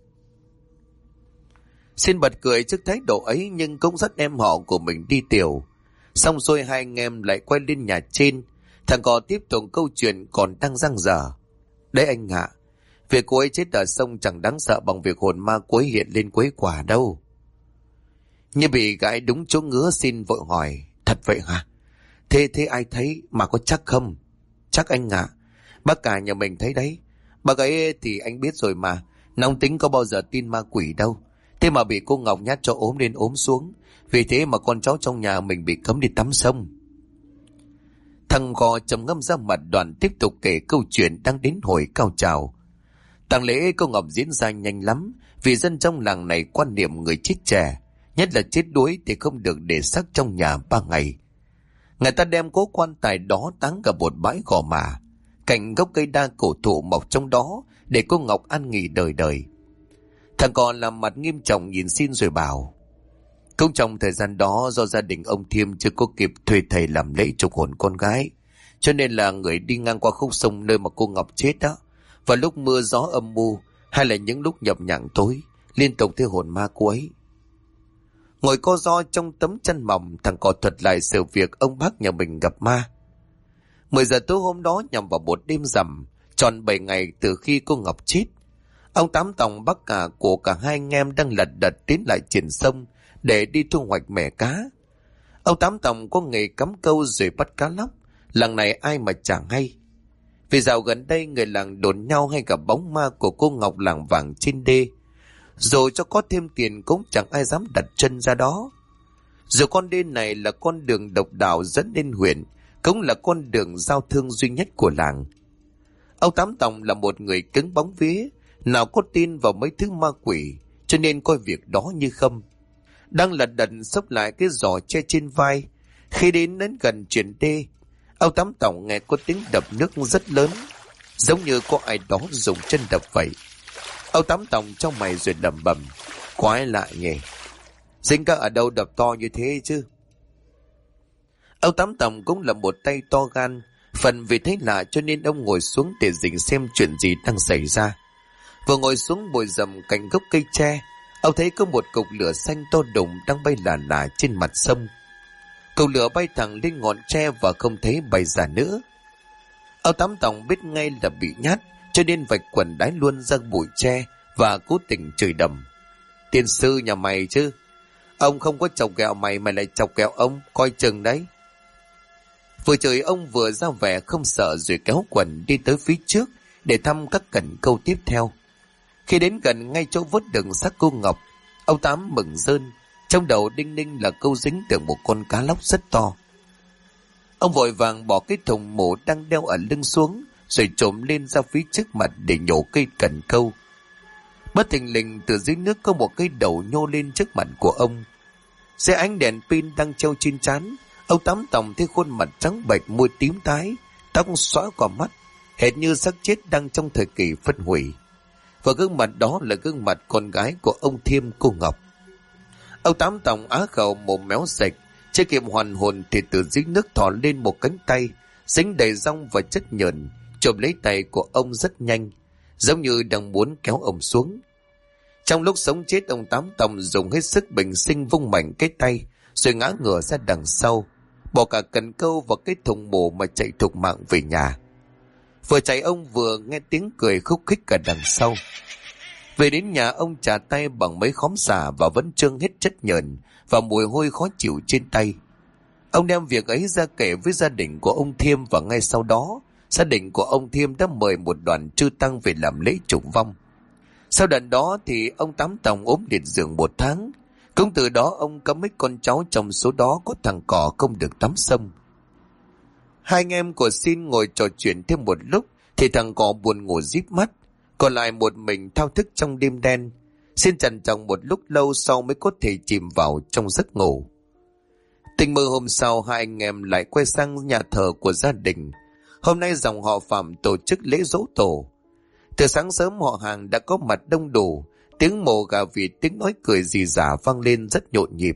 Xin bật cười trước thái độ ấy, nhưng cũng dắt em họ của mình đi tiểu. Xong rồi hai anh em lại quay lên nhà trên. Thằng cò tiếp tục câu chuyện còn đang dang dở. Đấy anh ạ, việc cô ấy chết ở sông chẳng đáng sợ bằng việc hồn ma cô ấy hiện lên quấy quả đâu. Như bị gãi đúng chỗ ngứa, Xin vội hỏi. Thật vậy hả? Thế ai thấy mà có chắc không? Chắc anh ạ. Bác cả nhà mình thấy đấy. Bác ấy thì anh biết rồi mà, nóng tính có bao giờ tin ma quỷ đâu. Thế mà bị cô Ngọc nhát cho ốm lên ốm xuống. Vì thế mà con cháu trong nhà mình bị cấm đi tắm sông. Thằng Gò trầm ngâm ra mặt, Đoàn tiếp tục kể câu chuyện đang đến hồi cao trào. Tang lễ cô Ngọc diễn ra nhanh lắm, vì dân trong làng này quan niệm người chết trẻ, nhất là chết đuối thì không được để xác trong nhà 3 ngày. Người ta đem cố quan tài đó táng cả một bãi gò mả, cạnh gốc cây đa cổ thụ mọc trong đó, để cô Ngọc an nghỉ đời đời. Thằng còn làm mặt nghiêm trọng nhìn xin rồi bảo: cũng trong thời gian đó, do gia đình ông Thiêm chưa có kịp thuê thầy làm lễ trục hồn con gái, cho nên là người đi ngang qua khúc sông nơi mà cô Ngọc chết đó, và lúc mưa gió âm mưu hay là những lúc nhập nhằng tối, liên tục thấy hồn ma cô ấy. Ngồi co ro trong tấm chăn mỏng, thằng Cò thuật lại sự việc ông bác nhà mình gặp ma. 10 giờ tối hôm đó nhằm vào một đêm rằm, tròn 7 ngày từ khi cô Ngọc chết, ông Tám Tòng bác cả của cả hai anh em đang lật đật tiến lại triển sông để đi thu hoạch mẻ cá. Ông Tám Tòng có nghề cắm câu rồi bắt cá lóc, làng này ai mà chẳng hay. Vì dạo gần đây người làng đồn nhau hay gặp bóng ma của cô Ngọc làng vàng trên đê, rồi cho có thêm tiền cũng chẳng ai dám đặt chân ra đó. Dù con đê này là con đường độc đạo dẫn lên huyện, cũng là con đường giao thương duy nhất của làng. Ông Tám Tòng là một người cứng bóng vía, nào có tin vào mấy thứ ma quỷ, cho nên coi việc đó như không. Đang lật đật xốc lại cái giỏ che trên vai, khi đến gần chuyển đê, ông Tám Tòng nghe có tiếng đập nước rất lớn, giống như có ai đó dùng chân đập vậy. Ông Tám Tòng trong mày rồi lẩm bẩm: quái lạ nhỉ, dính cá ở đâu đập to như thế chứ. Ông Tám Tòng cũng là một tay to gan, phần vì thấy lạ cho nên ông ngồi xuống để dình xem chuyện gì đang xảy ra. Vừa ngồi xuống bụi rậm cạnh gốc cây tre, ông thấy có một cục lửa xanh to đùng đang bay lả lả trên mặt sông. Cục lửa bay thẳng lên ngọn tre và không thấy bay ra nữa. Ông Tám Tòng biết ngay là bị nhát, cho nên vạch quần đái luôn ra bụi tre và cố tình chửi đầm: tiên sư nhà mày chứ, ông không có chọc ghẹo mày, mày lại chọc ghẹo ông, coi chừng đấy. Vừa chửi ông vừa ra vẻ không sợ, rồi kéo quần đi tới phía trước để thăm các cần câu tiếp theo. Khi đến gần ngay chỗ vớt đựng xác cô Ngọc, ông Tám mừng rơn, trong đầu đinh ninh là câu dính được một con cá lóc rất to. Ông vội vàng bỏ cái thùng mổ đang đeo ở lưng xuống, rồi trồm lên ra phía trước mặt để nhổ cây cần câu. Bất thình lình từ dưới nước có một cái đầu nhô lên trước mặt của ông. Dưới ánh đèn pin đang treo trên trán, ông Tám Tòng thấy khuôn mặt trắng bệch, môi tím tái, tóc xõa qua mắt, hệt như xác chết đang trong thời kỳ phân hủy. Và gương mặt đó là gương mặt con gái của ông Thiêm, cô Ngọc. Ông Tám Tòng á khẩu mồm méo sạch, chưa kịp hoàn hồn thì từ dưới nước thò lên một cánh tay dính đầy rong và chất nhờn, chộp lấy tay của ông rất nhanh, giống như đang muốn kéo ông xuống. Trong lúc sống chết, ông Tám Tòng dùng hết sức bình sinh vung mạnh cái tay, rồi ngã ngửa ra đằng sau, bỏ cả cần câu vào cái thùng mổ mà chạy thục mạng về nhà. Vừa chạy ông vừa nghe tiếng cười khúc khích cả đằng sau. Về đến nhà, ông chà tay bằng mấy khóm xà và vẫn trương hết chất nhờn và mùi hôi khó chịu trên tay. Ông đem việc ấy ra kể với gia đình của ông Thiêm, và ngay sau đó gia đình của ông Thiêm đã mời một đoàn chư tăng về làm lễ trục vong. Sau đợt đó thì ông Tám Tòng ốm liệt giường 1 tháng. Cũng từ đó ông cấm mấy con cháu trong số đó có thằng Cò không được tắm sông. Hai anh em của Xin ngồi trò chuyện thêm một lúc thì thằng Cò buồn ngủ díp mắt, còn lại một mình thao thức trong đêm đen. Xin trằn trọc một lúc lâu sau mới có thể chìm vào trong giấc ngủ. Tình mơ hôm sau, hai anh em lại quay sang nhà thờ của gia đình. Hôm nay dòng họ Phạm tổ chức lễ giỗ tổ. Từ sáng sớm họ hàng đã có mặt đông đủ, tiếng mổ gà vịt, tiếng nói cười rì rả vang lên rất nhộn nhịp.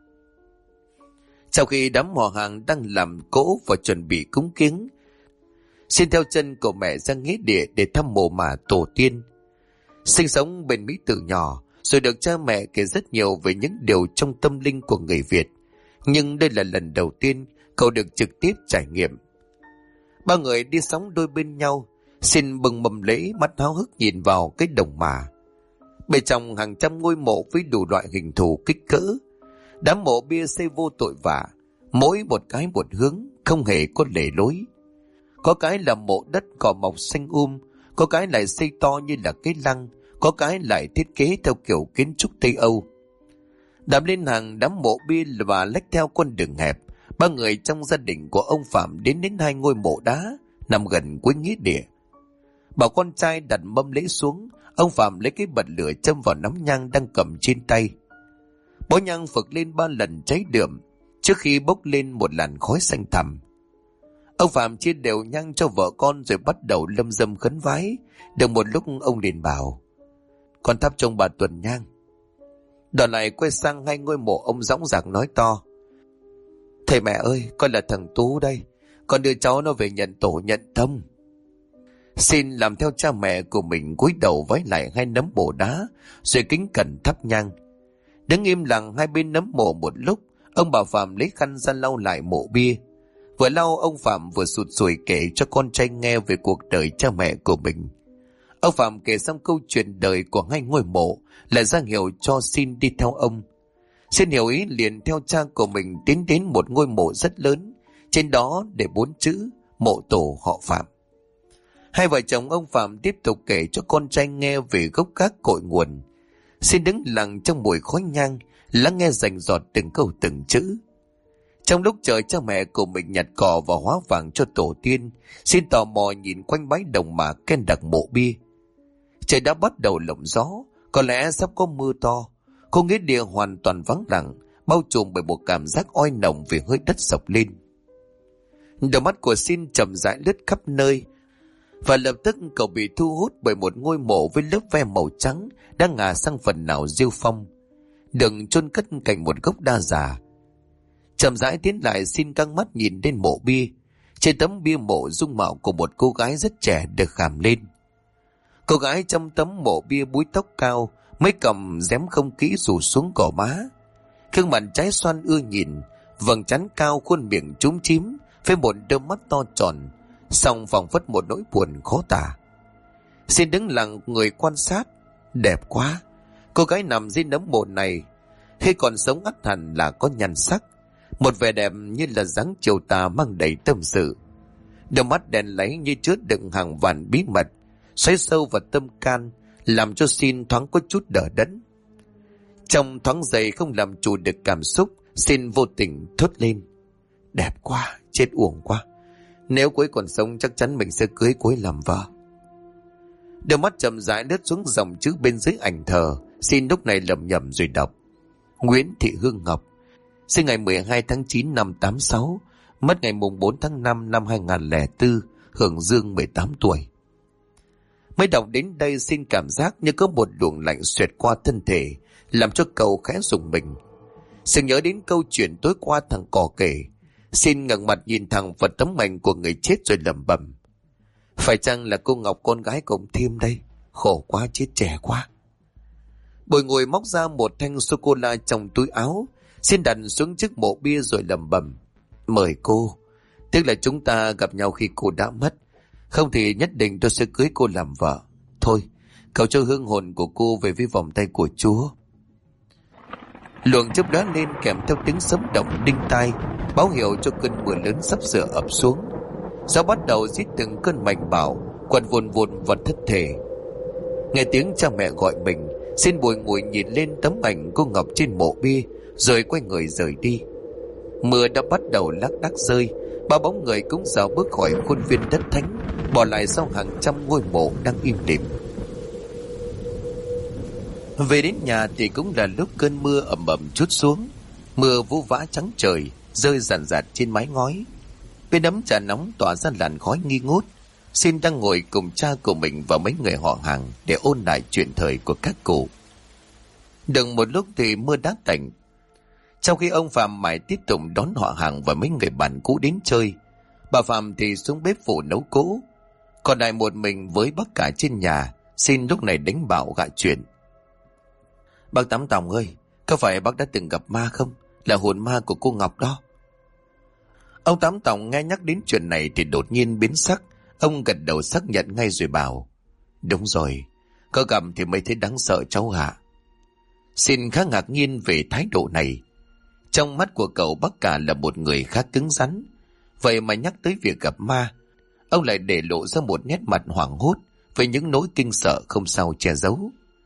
Sau khi đám họ hàng đang làm cỗ và chuẩn bị cúng kiếng, Xin theo chân của mẹ ra nghĩa địa để thăm mộ mả tổ tiên. Sinh sống bên Mỹ từ nhỏ, rồi được cha mẹ kể rất nhiều về những điều trong tâm linh của người Việt, nhưng đây là lần đầu tiên cậu được trực tiếp trải nghiệm. Ba người đi sóng đôi bên nhau, Xin bừng mầm lễ, mắt háo hức nhìn vào cái đồng mả. Bên trong hàng trăm ngôi mộ với đủ loại hình thù kích cỡ. Đám mộ bia xây vô tội vạ, mỗi một cái một hướng, không hề có lề lối. Có cái là mộ đất cỏ mọc xanh có cái lại xây to như là cái lăng, có cái lại thiết kế theo kiểu kiến trúc Tây Âu. Đạp lên hàng đám mộ bia và lách theo con đường hẹp, ba người trong gia đình của ông Phạm đến hai ngôi mộ đá nằm gần cuối nghĩa địa. Bảo con trai đặt mâm lễ xuống, ông Phạm lấy cái bật lửa châm vào nắm nhang đang cầm trên tay. Bó nhang phực lên 3 lần cháy đượm trước khi bốc lên một làn khói xanh thẳm. Ông Phạm chia đều nhang cho vợ con rồi bắt đầu lâm dâm khấn vái. Được một lúc ông liền bảo: "Con thắp trong bà tuần nhang." Đoạn lại quay sang hai ngôi mộ, ông dõng dạc nói to: "Thầy mẹ ơi, con là thằng Tú đây, con đưa cháu nó về nhận tổ nhận thông." Xin làm theo cha mẹ của mình, cúi đầu vái lại hai nấm mộ đá rồi kính cẩn thắp nhang. Đứng im lặng hai bên nấm mộ một lúc, ông bà Phạm lấy khăn ra lau lại mộ bia. Vừa lau, ông Phạm vừa sụt sùi kể cho con trai nghe về cuộc đời cha mẹ của mình. Ông Phạm kể xong câu chuyện đời của hai ngôi mộ, lại ra hiệu cho Xin đi theo ông. Xin hiểu ý liền theo cha của mình tiến đến một ngôi mộ rất lớn, trên đó để 4 chữ: mộ tổ họ Phạm. Hai vợ chồng ông Phạm tiếp tục kể cho con trai nghe về gốc gác cội nguồn. Xin đứng lặng trong mùi khói nhang, lắng nghe rành rọt từng câu từng chữ. Trong lúc chờ cha mẹ của mình nhặt cỏ và hóa vàng cho tổ tiên, Xin tò mò nhìn quanh bãi đồng mạc ken đặc mộ bia. Trời đã bắt đầu lộng gió, có lẽ sắp có mưa to. Không nghĩa địa hoàn toàn vắng lặng, bao trùm bởi một cảm giác oi nồng vì hơi đất sộc lên. Đôi mắt của Xin chậm rãi lướt khắp nơi, và lập tức cậu bị thu hút bởi một ngôi mộ với lớp ve màu trắng đang ngả sang phần nào rêu phong, đừng chôn cất cạnh một gốc đa già. Chậm rãi tiến lại, Xin căng mắt nhìn lên mộ bia. Trên tấm bia mộ dung mạo của một cô gái rất trẻ được khảm lên. Cô gái trong tấm mộ bia búi tóc cao, mấy cầm dém không kỹ rủ xuống cỏ má, gương mặt trái xoan ưa nhìn, vầng trán cao, khuôn miệng chúm chím với một đôi mắt to tròn, song phảng phất một nỗi buồn khó tả. Xin đứng lặng người quan sát. Đẹp quá. Cô gái nằm dưới nấm mộ này khi còn sống ắt hẳn là có nhan sắc, một vẻ đẹp như là dáng chiều tà mang đầy tâm sự. Đôi mắt đèn láy như chứa đựng hàng vạn bí mật xoáy sâu vào tâm can, làm cho Xin thoáng có chút đờ đẫn. Trong thoáng giây không làm chủ được cảm xúc, Xin vô tình thốt lên: "Đẹp quá, chết uổng quá. Nếu cô ấy còn sống chắc chắn mình sẽ cưới cô ấy làm vợ." Đôi mắt chậm rãi lướt xuống dòng chữ bên dưới ảnh thờ. Xin lúc này lẩm nhẩm rồi đọc: "Nguyễn Thị Hương Ngọc, sinh ngày 12 tháng 9 năm 86, mất ngày mùng 4 tháng 5 năm 2004, hưởng dương 18 tuổi. Mới đọc đến đây, Xin cảm giác như có một luồng lạnh xuyệt qua thân thể, làm cho cậu khẽ rùng mình. Sự nhớ đến câu chuyện tối qua thằng cò kể, Xin ngẩng mặt nhìn thẳng vào tấm ảnh của người chết rồi lẩm bẩm: "Phải chăng là cô Ngọc, con gái của ông Thiêm đây? Khổ quá, chết trẻ quá." Bồi ngồi móc ra một thanh sô-cô-la trong túi áo, Xin đặt xuống trước mộ bia rồi lẩm bẩm: "Mời cô. Tiếc là chúng ta gặp nhau khi cô đã mất. Không thì nhất định tôi sẽ cưới cô làm vợ. Thôi, cầu cho hương hồn của cô về với vòng tay của Chúa." Luồng chớp đá lên kèm theo tiếng sấm động đinh tai, báo hiệu cho cơn mưa lớn sắp sửa ập xuống. Gió bắt đầu rít từng cơn mạnh bạo, quằn vùn vụn vào thất thể. Nghe tiếng cha mẹ gọi mình, Xin bồi ngồi nhìn lên tấm ảnh cô Ngọc trên mộ bia, rồi quay người rời đi. Mưa đã bắt đầu lác đác rơi, ba bóng người cũng dạo bước khỏi khuôn viên đất thánh, bỏ lại sau hàng trăm ngôi mộ đang im lìm. Về đến nhà thì cũng là lúc cơn mưa ầm ầm trút xuống. Mưa vũ vã trắng trời, rơi ràn rạt trên mái ngói. Bên ấm trà nóng tỏa ra làn khói nghi ngút. Xin đang ngồi cùng cha của mình và mấy người họ hàng để ôn lại chuyện thời của các cụ. Được một lúc thì mưa đã tạnh. Trong khi ông Phạm mãi tiếp tục đón họ hàng và mấy người bạn cũ đến chơi, bà Phạm thì xuống bếp phụ nấu cỗ. Còn lại một mình với bác cả trên nhà, Xin lúc này đánh bảo gạ chuyện: "Bác Tám Tòng ơi, có phải bác đã từng gặp ma không? Là hồn ma của cô Ngọc đó." Ông Tám Tòng nghe nhắc đến chuyện này thì đột nhiên biến sắc. Ông gật đầu xác nhận ngay rồi bảo: "Đúng rồi, có gặp thì mới thấy đáng sợ cháu ạ." Xin khá ngạc nhiên về thái độ này. Trong mắt của cậu bác cả là một người khá cứng rắn, vậy mà nhắc tới việc gặp ma, ông lại để lộ ra một nét mặt hoảng hốt với những nỗi kinh sợ không sao che giấu.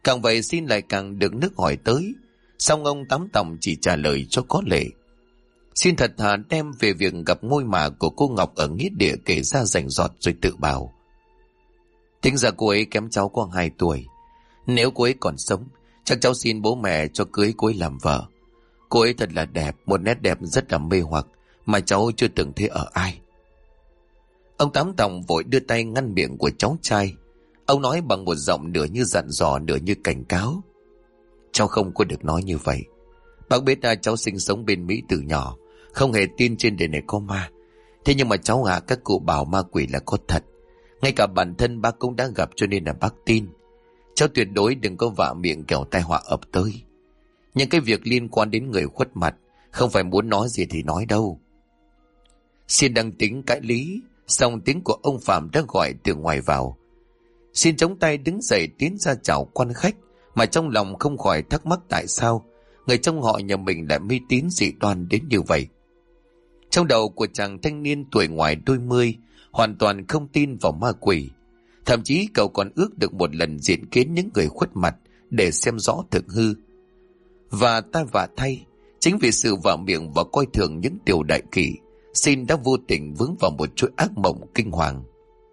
Càng vậy Xin lại càng được nước hỏi tới, song ông Tám Tòng chỉ trả lời cho có lệ. Xin thật thà đem về việc gặp ngôi mả của cô Ngọc ở nghĩa địa kể ra rành rọt, rồi tự bảo: tính ra cô ấy kém cháu có 2 tuổi. Nếu cô ấy còn sống, chắc cháu xin bố mẹ cho cưới cô ấy làm vợ. Cô ấy thật là đẹp, một nét đẹp rất là mê hoặc mà cháu chưa từng thấy ở ai. Ông Tám Tòng vội đưa tay ngăn miệng của cháu trai. Ông nói bằng một giọng nửa như dặn dò nửa như cảnh cáo: cháu không có được nói như vậy. Bác biết cháu sinh sống bên Mỹ từ nhỏ, không hề tin trên đời này có ma. Thế nhưng mà cháu các cụ bảo ma quỷ là có thật. Ngay cả bản thân bác cũng đã gặp, cho nên là bác tin. Cháu tuyệt đối đừng có vạ miệng kẻo tai họa ập tới. Nhưng cái việc liên quan đến người khuất mặt, không phải muốn nói gì thì nói đâu. Xin đang tính cãi lý, xong tiếng của ông Phạm đã gọi từ ngoài vào. Xin chống tay đứng dậy tiến ra chào quan khách, mà trong lòng không khỏi thắc mắc tại sao người trong họ nhà mình lại mê tín dị đoan đến như vậy. Trong đầu của chàng thanh niên tuổi ngoài đôi mươi hoàn toàn không tin vào ma quỷ. Thậm chí cậu còn ước được một lần diện kiến những người khuất mặt để xem rõ thực hư. Và ta vả thay, chính vì sự vạ miệng và coi thường những điều đại kỷ, Xin đã vô tình vướng vào một chuỗi ác mộng kinh hoàng.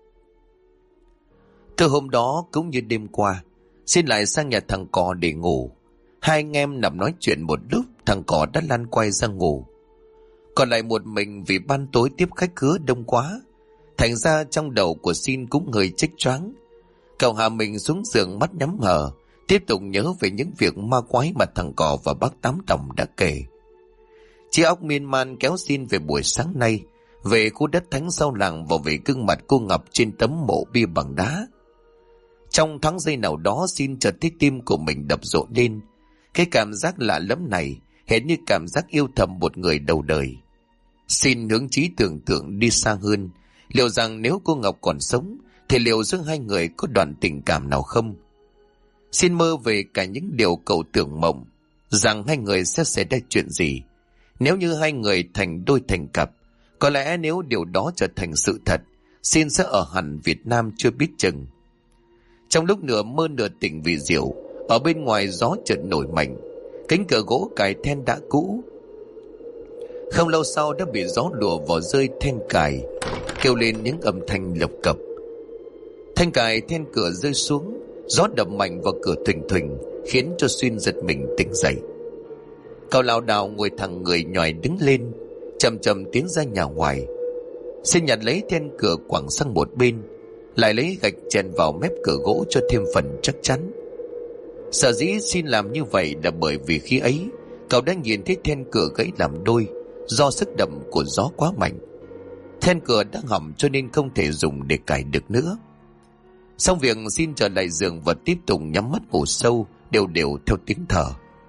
Từ hôm đó cũng như đêm qua, Xin lại sang nhà thằng Cò để ngủ. Hai anh em nằm nói chuyện một lúc, thằng Cò đã lăn quay ra ngủ. Còn lại một mình vì ban tối tiếp khách khứa đông quá, thành ra trong đầu của Xin cũng hơi chích choáng. Cậu hạ mình xuống giường, mắt nhắm hờ, tiếp tục nhớ về những việc ma quái mà thằng Cò và bác Tám Tòng đã kể. Trí óc miên man kéo Xin về buổi sáng nay, về khu đất thánh sau làng và về gương mặt cô Ngọc trên tấm mộ bia bằng đá. Trong thoáng giây nào đó, Xin chợt thấy tim của mình đập rộn lên. Cái cảm giác lạ lẫm này hệt như cảm giác yêu thầm một người đầu đời. Xin hướng trí tưởng tượng đi xa hơn. Liệu rằng nếu cô Ngọc còn sống, thì liệu giữa hai người có đoạn tình cảm nào không? Xin mơ về cả những điều cậu tưởng mộng, rằng hai người sẽ xảy ra chuyện gì. Nếu như hai người thành đôi thành cặp, có lẽ nếu điều đó trở thành sự thật, Xin sẽ ở hẳn Việt Nam chưa biết chừng. Trong lúc nửa mơ nửa tỉnh vì diệu, ở bên ngoài gió chợt nổi mạnh, cánh cửa gỗ cài then đã cũ. Không lâu sau đã bị gió lùa vào rơi then cài, kêu lên những âm thanh lộc cộc. Thanh cài then cửa rơi xuống, gió đập mạnh vào cửa thình thình, khiến cho Xuyên giật mình tỉnh dậy. Cậu lảo đảo ngồi thẳng người, nhòi đứng lên, chậm chậm tiến ra nhà ngoài. Xin nhặt lấy then cửa quẳng sang một bên, lại lấy gạch chèn vào mép cửa gỗ cho thêm phần chắc chắn. Sở dĩ Xin làm như vậy là bởi vì khi ấy cậu đã nhìn thấy then cửa gãy làm đôi do sức đập của gió quá mạnh. Then cửa đã hỏng cho nên không thể dùng để cài được nữa. Xong việc, Xin trở lại giường và tiếp tục nhắm mắt ngủ sâu đều đều theo tiếng thở.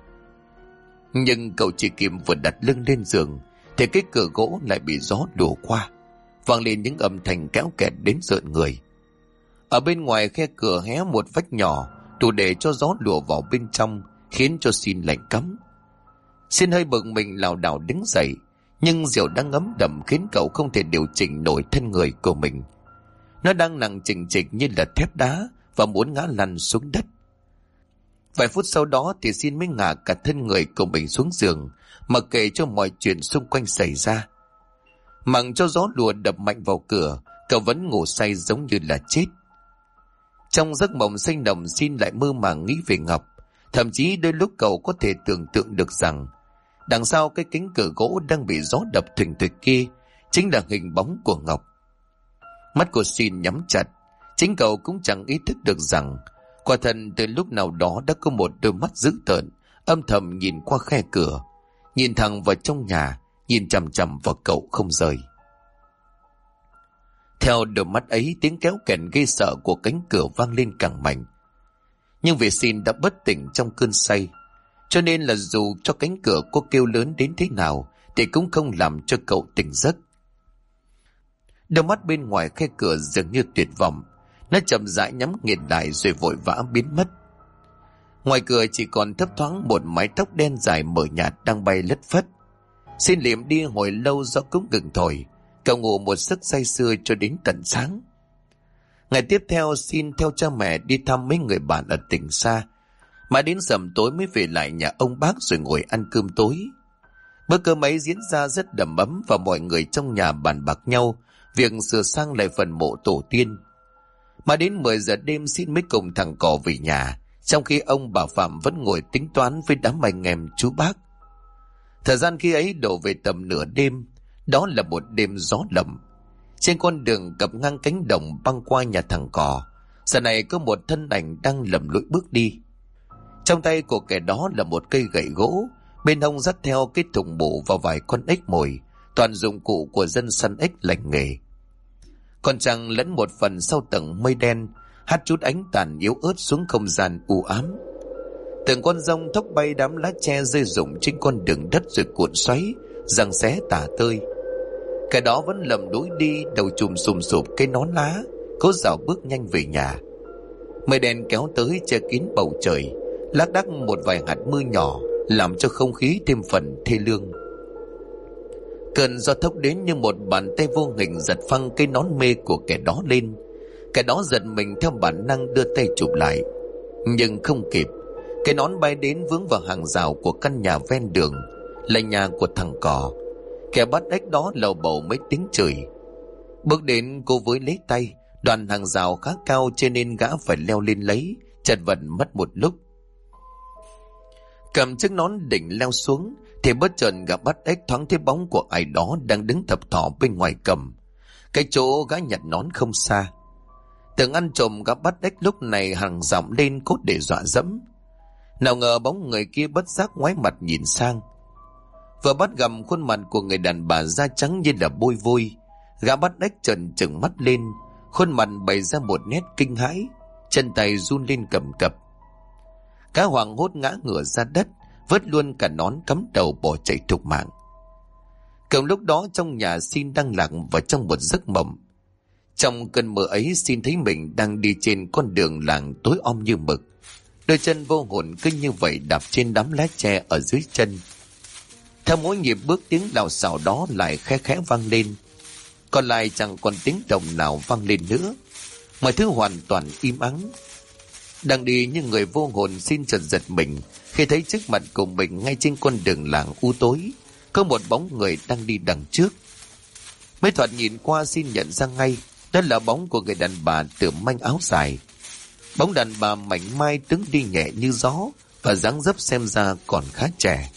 Nhưng cậu chỉ kịp vừa đặt lưng lên giường thì cái cửa gỗ lại bị gió đổ qua, vang lên những âm thanh kéo kẹt đến rợn người. Ở bên ngoài khe cửa hé một vách nhỏ đủ để cho gió lùa vào bên trong, khiến cho Xin lạnh cắm. Xin hơi bực mình lảo đảo đứng dậy, nhưng rượu đang ngấm đậm khiến cậu không thể điều chỉnh nổi thân người của mình. Nó đang nặng chình chịch như là thép đá và muốn ngã lăn xuống đất. Vài phút sau đó thì Xin mới ngả cả thân người của mình xuống giường, mặc kệ cho mọi chuyện xung quanh xảy ra. Mặc cho gió lùa đập mạnh vào cửa, cậu vẫn ngủ say giống như là chết. Trong giấc mộng xanh nồng, Xin lại mơ màng nghĩ về Ngọc. Thậm chí đôi lúc cậu có thể tưởng tượng được rằng đằng sau cái cánh cửa gỗ đang bị gió đập thình thịch kia chính là hình bóng của Ngọc. Mắt của Xin nhắm chặt, chính cậu cũng chẳng ý thức được rằng quả thật từ lúc nào đó đã có một đôi mắt dữ tợn âm thầm nhìn qua khe cửa, nhìn thẳng vào trong nhà, nhìn chằm chằm vào cậu không rời. Theo đôi mắt ấy, tiếng kéo kẹt ghê sợ của cánh cửa vang lên càng mạnh. Nhưng vì Xin đã bất tỉnh trong cơn say, cho nên là dù cho cánh cửa có kêu lớn đến thế nào thì cũng không làm cho cậu tỉnh giấc. Đôi mắt bên ngoài khe cửa dường như tuyệt vọng, nó chậm rãi nhắm nghiền lại rồi vội vã biến mất. Ngoài cửa chỉ còn thấp thoáng một mái tóc đen dài mờ nhạt đang bay lất phất. Xin liệm đi hồi lâu do cũng ngừng thổi, cậu ngủ một giấc say sưa cho đến tận sáng. Ngày tiếp theo, Xin theo cha mẹ đi thăm mấy người bạn ở tỉnh xa, Mà đến sầm tối mới về lại nhà ông bác rồi ngồi ăn cơm tối. Bữa cơm ấy diễn ra rất đầm ấm và mọi người trong nhà bàn bạc nhau việc sửa sang lại phần mộ tổ tiên. Mà đến 10 giờ đêm Xin mới cùng thằng Cò về nhà, trong khi ông bà Phạm vẫn ngồi tính toán với đám anh em chú bác. Thời gian khi ấy đổ về tầm nửa đêm, đó là một đêm gió lầm. Trên con đường cặp ngang cánh đồng băng qua nhà thằng Cò, giờ này có một thân ảnh đang lầm lũi bước đi. Trong tay của kẻ đó là một cây gậy gỗ, bên hông dắt theo cái thùng mủ và vài con ếch mồi, toàn dụng cụ của dân săn ếch lành nghề. Còn trăng lẫn một phần sau tầng mây đen, hắt chút ánh tàn yếu ớt xuống không gian u ám. Từng con dông thốc bay đám lá tre rơi rụng trên con đường đất rồi cuộn xoáy, giằng xé tả tơi. Cái đó vẫn lầm đuổi đi, đầu chùm sùm sụp cái nón lá, cố dạo bước nhanh về nhà. Mây đen kéo tới che kín bầu trời, lác đác một vài hạt mưa nhỏ làm cho không khí thêm phần thê lương. Cơn gió thốc đến như một bàn tay vô hình giật phăng cái nón mê của kẻ đó lên. Kẻ đó giật mình theo bản năng đưa tay chụp lại, nhưng không kịp. Cái nón bay đến vướng vào hàng rào của căn nhà ven đường, là nhà của thằng Cò. Kẻ bắt ếch đó lầu bầu mấy tiếng chửi. Bước đến cô với lấy tay, đoạn hàng rào khá cao cho nên gã phải leo lên lấy, chật vật mất một lúc. Cầm chiếc nón định leo xuống thì bất chợt gã bắt ếch thoáng thấy bóng của ai đó đang đứng thập thò bên ngoài cầm. Cái chỗ gã nhặt nón không xa. Tưởng ăn trộm, gã bắt ếch lúc này hàng giọng lên cốt để dọa dẫm. Nào ngờ bóng người kia bất giác ngoái mặt nhìn sang. Vừa bắt gặp khuôn mặt của người đàn bà da trắng như là bôi vôi, gã bắt ếch trợn trừng mắt lên, khuôn mặt bày ra một nét kinh hãi, chân tay run lên cầm cập. Gã hoảng hốt ngã ngửa ra đất, vớt luôn cả nón cắm đầu bỏ chạy thục mạng. Cùng lúc đó trong nhà Xin đang lạc vào trong một giấc mộng. Trong cơn mơ ấy, Xin thấy mình đang đi trên con đường làng tối om như mực. Đôi chân vô hồn cứ như vậy đạp trên đám lá tre ở dưới chân. Theo mỗi nhịp bước, tiếng lào xào đó lại khẽ khẽ vang lên. Còn lại chẳng còn tiếng động nào vang lên nữa. Mọi thứ hoàn toàn im ắng. Đang đi như người vô hồn, Xin chợt giật mình khi thấy trước mặt của mình ngay trên con đường làng u tối có một bóng người đang đi đằng trước. Mấy thoạt nhìn qua, Xin nhận ra ngay đó là bóng của người đàn bà tựa manh áo dài. Bóng đàn bà mảnh mai, đứng đi nhẹ như gió và dáng dấp xem ra còn khá trẻ.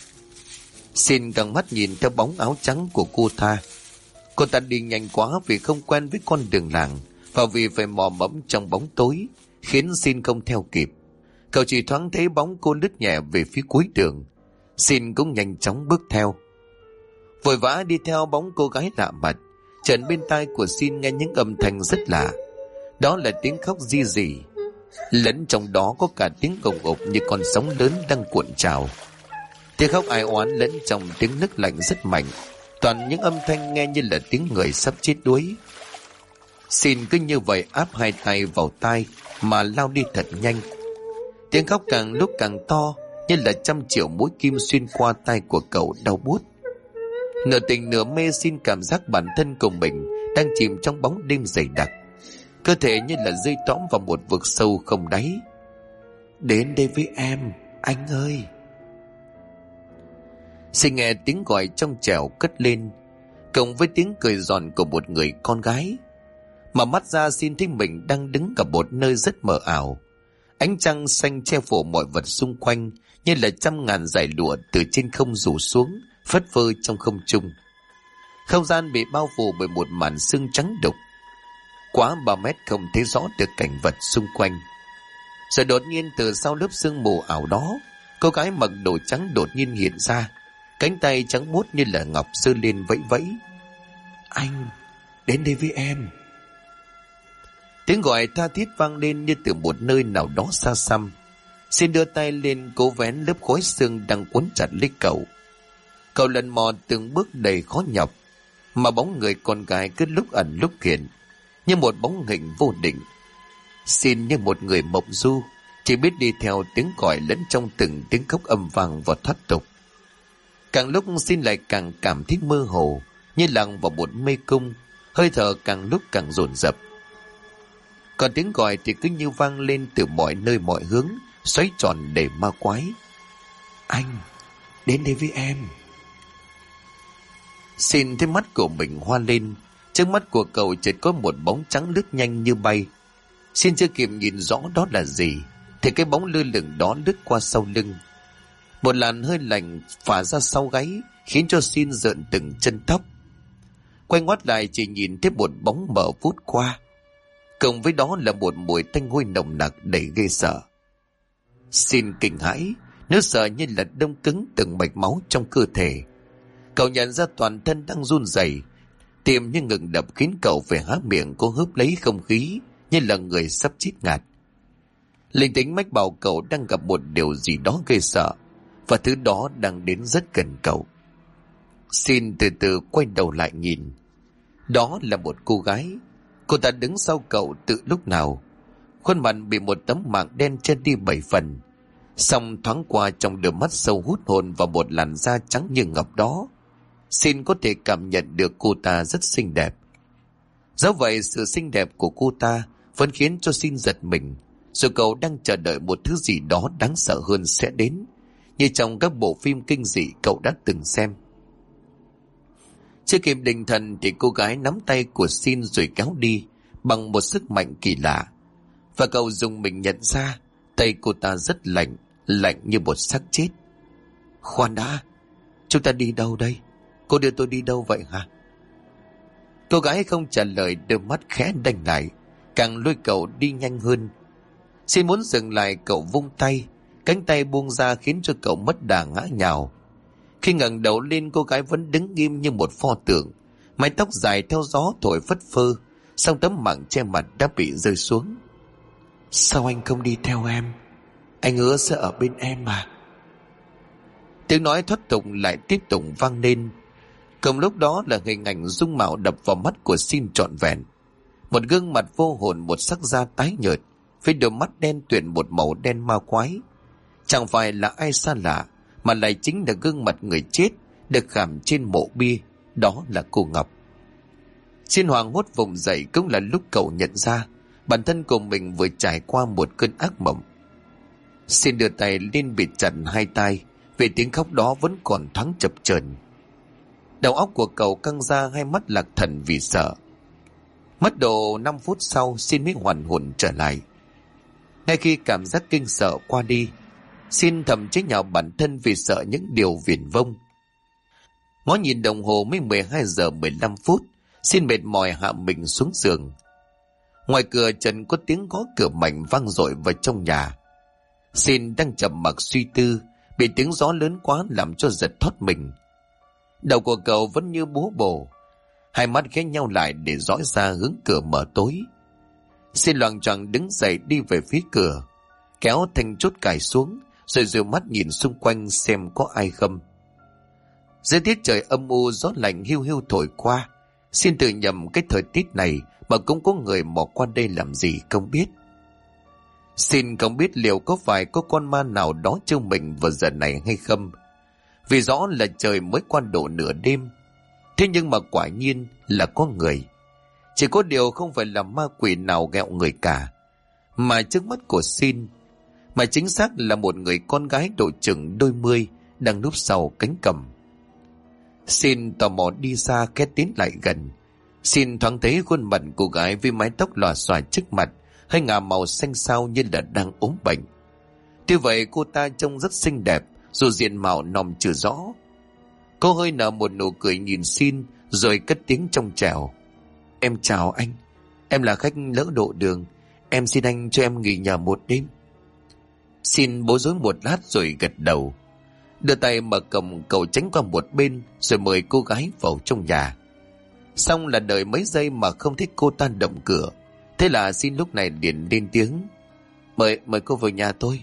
Xin căng mắt nhìn theo bóng áo trắng của cô ta. Cô ta đi nhanh quá vì không quen với con đường làng và vì phải mò mẫm trong bóng tối, khiến Xin không theo kịp. Cậu chỉ thoáng thấy bóng cô lướt nhẹ về phía cuối đường. Xin cũng nhanh chóng bước theo. Vội vã đi theo bóng cô gái lạ mặt, chợt bên tai của Xin nghe những âm thanh rất lạ. Đó là tiếng khóc ri rỉ, lẫn trong đó có cả tiếng gồng ục như con sóng lớn đang cuộn trào. Tiếng khóc ai oán lẫn trong tiếng nức lạnh rất mạnh, toàn những âm thanh nghe như là tiếng người sắp chết đuối. Xin cứ như vậy áp hai tay vào tai mà lao đi thật nhanh. Tiếng khóc càng lúc càng to, như là trăm triệu mũi kim xuyên qua tai của cậu đau buốt. Nửa tỉnh nửa mê, Xin cảm giác bản thân của mình đang chìm trong bóng đêm dày đặc. Cơ thể như là rơi tõm vào một vực sâu không đáy. Đến đây với em, anh ơi. Xin nghe tiếng gọi trong trẻo cất lên, cộng với tiếng cười giòn của một người con gái. Mà mắt ra, Xin thấy mình đang đứng ở một nơi rất mờ ảo. Ánh trăng xanh che phủ mọi vật xung quanh, như là trăm ngàn dải lụa từ trên không rủ xuống, phất phơ trong không trung. Không gian bị bao phủ bởi một màn sương trắng đục. Quá 3 mét không thấy rõ được cảnh vật xung quanh. Rồi đột nhiên từ sau lớp sương mù ảo đó, cô gái mặc đồ trắng đột nhiên hiện ra, cánh tay trắng muốt như là ngọc giơ lên vẫy vẫy. Anh, đến đây với em. Tiếng gọi tha thiết vang lên như từ một nơi nào đó xa xăm. Xin đưa tay lên cố vén lớp khói sương đang quấn chặt lấy cậu. Cậu lần mò từng bước đầy khó nhọc, mà bóng người con gái cứ lúc ẩn lúc hiện, như một bóng hình vô định. Xin như một người mộng du, chỉ biết đi theo tiếng gọi lẫn trong từng tiếng khóc âm vang và thoát tục. Càng lúc Xin lại càng cảm thấy mơ hồ, như lặn vào một mê cung, hơi thở càng lúc càng dồn dập. Còn tiếng gọi thì cứ như vang lên từ mọi nơi mọi hướng, xoáy tròn đầy ma quái. Anh, đến đây với em. Xin thấy mắt của mình hoa lên. Trước mắt của cậu chợt có một bóng trắng lướt nhanh như bay. Xin chưa kịp nhìn rõ đó là gì thì cái bóng lơ lửng đó lướt qua sau lưng. Một làn hơi lạnh phả ra sau gáy khiến cho Xin rợn từng chân tóc. Quay ngoắt lại chỉ nhìn thấy một bóng mờ vút qua, cộng với đó là một mùi tanh hôi nồng nặc đầy ghê sợ. Xin kinh hãi, nó sợ như là đông cứng từng mạch máu trong cơ thể. Cậu nhận ra toàn thân đang run rẩy, tim như ngừng đập khiến cậu phải há miệng cố hớp lấy không khí như là người sắp chết ngạt. Linh tính mách bảo cậu đang gặp một điều gì đó ghê sợ, và thứ đó đang đến rất gần cậu. Xin từ từ quay đầu lại nhìn. Đó là một cô gái. Cô ta đứng sau cậu từ lúc nào. Khuôn mặt bị một tấm mảng đen che đi 7 phần. Xong thoáng qua trong đôi mắt sâu hút hồn và một làn da trắng như ngọc đó, Xin có thể cảm nhận được cô ta rất xinh đẹp. Dẫu vậy sự xinh đẹp của cô ta vẫn khiến cho Xin giật mình, rồi cậu đang chờ đợi một thứ gì đó đáng sợ hơn sẽ đến, như trong các bộ phim kinh dị cậu đã từng xem. Chưa kịp định thần thì cô gái nắm tay của Xin rồi kéo đi bằng một sức mạnh kỳ lạ, và cậu dùng mình nhận ra tay cô ta rất lạnh, lạnh như một xác chết. Khoan đã, chúng ta đi đâu đây? Cô đưa tôi đi đâu vậy hả? Cô gái không trả lời, đôi mắt khẽ đanh lại, càng lôi cậu đi nhanh hơn. Xin muốn dừng lại, cậu vung tay, cánh tay buông ra khiến cho cậu mất đà ngã nhào. Khi ngẩng đầu lên, cô gái vẫn đứng nghiêm như một pho tượng, mái tóc dài theo gió thổi phất phơ, song tấm mảng che mặt đã bị rơi xuống. Sao anh không đi theo em? Anh hứa sẽ ở bên em mà. Tiếng nói thoát tục lại tiếp tục vang lên. Cùng lúc đó là hình ảnh dung mạo đập vào mắt của Xin trọn vẹn. Một gương mặt vô hồn, một sắc da tái nhợt, với đôi mắt đen tuyền một màu đen ma quái. Chẳng phải là ai xa lạ, mà lại chính là gương mặt người chết được khảm trên mộ bia. Đó là cô Ngọc. Xin hoảng hốt vùng dậy cũng là lúc cậu nhận ra bản thân của mình vừa trải qua một cơn ác mộng. Xin đưa tay lên bịt chặt hai tai, vì tiếng khóc đó vẫn còn thoáng chập chờn. Đầu óc của cậu căng ra, hai mắt lạc thần vì sợ. Mất độ 5 phút sau, Xin mới hoàn hồn trở lại. Ngay khi cảm giác kinh sợ qua đi, Xin thầm chế nhạo bản thân vì sợ những điều viển vông. Ngó nhìn đồng hồ mới 12 giờ 15 phút, Xin mệt mỏi hạ mình xuống giường. Ngoài cửa trần có tiếng gõ cửa mạnh vang dội vào trong nhà. Xin đang trầm mặc suy tư, bị tiếng gió lớn quá làm cho giật thoát mình. Đầu của cậu vẫn như búa bổ, hai mắt ghé nhau lại để dõi ra hướng cửa mở tối. Xin loạng choạng đứng dậy đi về phía cửa, kéo thanh chốt cài xuống, rồi dụi mắt nhìn xung quanh xem có ai không. Dưới tiết trời âm u, gió lạnh hiu hiu thổi qua. Xin tự nhầm cái thời tiết này mà cũng có người mò qua đây làm gì không biết. Xin không biết liệu có phải có con ma nào đó trêu mình vào giờ này hay không, vì rõ là trời mới qua độ nửa đêm. Thế nhưng mà quả nhiên là có người. Chỉ có điều không phải là ma quỷ nào ghẹo người cả, mà trước mắt của Xin, mà chính xác là một người con gái độ chừng đôi mươi đang núp sau cánh cằm. Xin tò mò đi xa khẽ tiến lại gần. Xin thoáng thấy khuôn mặt cô gái với mái tóc lòa xòa trước mặt, hơi ngả màu xanh xao như là đang ốm bệnh. Tuy vậy cô ta trông rất xinh đẹp, dù diện mạo nòm chưa rõ. Cô hơi nở một nụ cười nhìn Xin, rồi cất tiếng trong trẻo. Em chào anh, em là khách lỡ độ đường, em xin anh cho em nghỉ nhờ một đêm. Xin bối rối một lát rồi gật đầu, đưa tay mở cổng cậu tránh qua một bên, rồi mời cô gái vào trong nhà. Xong là đợi mấy giây mà không thấy cô ta động cửa. Thế là Xin lúc này liền lên tiếng. Mời cô vào nhà tôi.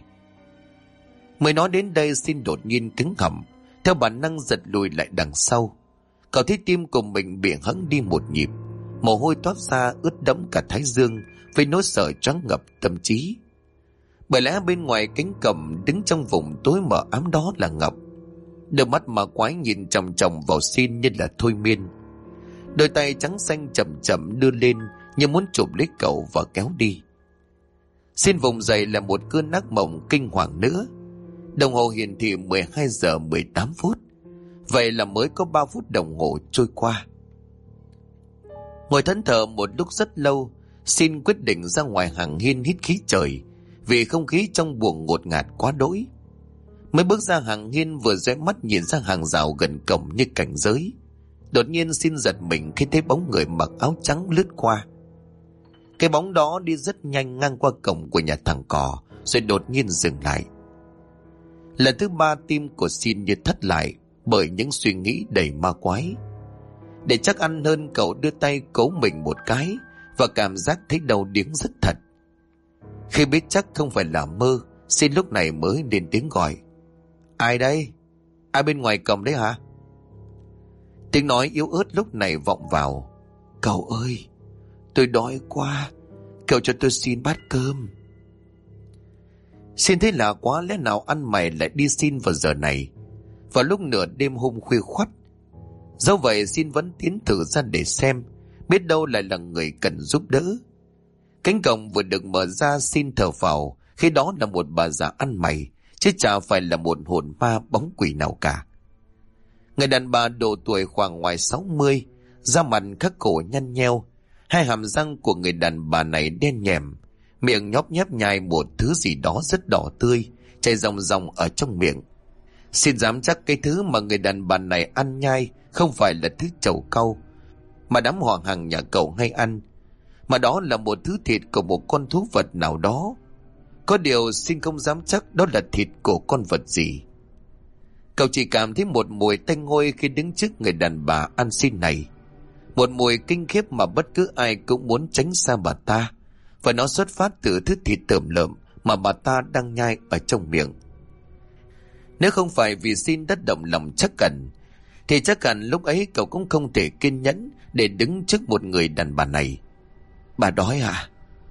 Mới nói đến đây, Xin đột nhiên cứng họng, theo bản năng giật lùi lại đằng sau. Cậu thấy tim của mình bị hẫng đi một nhịp, mồ hôi toát ra ướt đẫm cả thái dương, với nỗi sợ choáng ngập tâm trí. Bởi lẽ bên ngoài cánh cổng, đứng trong vùng tối mờ ám đó là Ngọc. Đôi mắt mà quái nhìn chòng chòng vào Xin như là thôi miên. Đôi tay trắng xanh chậm chậm đưa lên như muốn chụp lấy cậu và kéo đi. Xin vùng dậy là một cơn ác mộng kinh hoàng nữa. Đồng hồ hiển thị 12 giờ 18 phút. Vậy là mới có 3 phút đồng hồ trôi qua. Ngồi thẫn thờ một lúc rất lâu, Xin quyết định ra ngoài hàng hiên hít khí trời, vì không khí trong buồng ngột ngạt quá đỗi. Mới bước ra hàng hiên, vừa dõi mắt nhìn ra hàng rào gần cổng như cảnh giới, đột nhiên Xin giật mình khi thấy bóng người mặc áo trắng lướt qua. Cái bóng đó đi rất nhanh ngang qua cổng của nhà thằng Cò, rồi đột nhiên dừng lại. Lần thứ 3 tim của Xin như thắt lại bởi những suy nghĩ đầy ma quái. Để chắc ăn hơn, cậu đưa tay cố mình một cái và cảm giác thấy đau điếng rất thật. Khi biết chắc không phải là mơ, Xin lúc này mới lên tiếng gọi. Ai đây? Ai bên ngoài cổng đấy hả? Tiếng nói yếu ớt lúc này vọng vào. Cậu ơi, tôi đói quá, cậu cho tôi xin bát cơm. Xin thấy lạ quá, lẽ nào ăn mày lại đi xin vào giờ này, vào lúc nửa đêm hôm khuya khoắt. Dẫu vậy Xin vẫn tiến thử ra để xem, biết đâu lại là người cần giúp đỡ. Cánh cổng vừa được mở ra, Xin thở phào khi đó là một bà già ăn mày, chứ chả phải là một hồn ma bóng quỷ nào cả. Người đàn bà độ tuổi khoảng ngoài 60, da mặt khắc cổ nhăn nheo, hai hàm răng của người đàn bà này đen nhèm, miệng nhóp nhép nhai một thứ gì đó rất đỏ tươi, chảy ròng ròng ở trong miệng. Xin dám chắc cái thứ mà người đàn bà này ăn nhai không phải là thứ trầu cau mà đám họ hàng nhà cậu hay ăn, mà đó là một thứ thịt của một con thú vật nào đó. Có điều Xin không dám chắc đó là thịt của con vật gì. Cậu chỉ cảm thấy một mùi tanh hôi khi đứng trước người đàn bà ăn xin này, một mùi kinh khiếp mà bất cứ ai cũng muốn tránh xa bà ta, và nó xuất phát từ thứ thịt tởm lợm mà bà ta đang nhai ở trong miệng. Nếu không phải vì Xin đã động lòng chắc ẩn, thì chắc hẳn lúc ấy cậu cũng không thể kiên nhẫn để đứng trước một người đàn bà này. Bà đói à?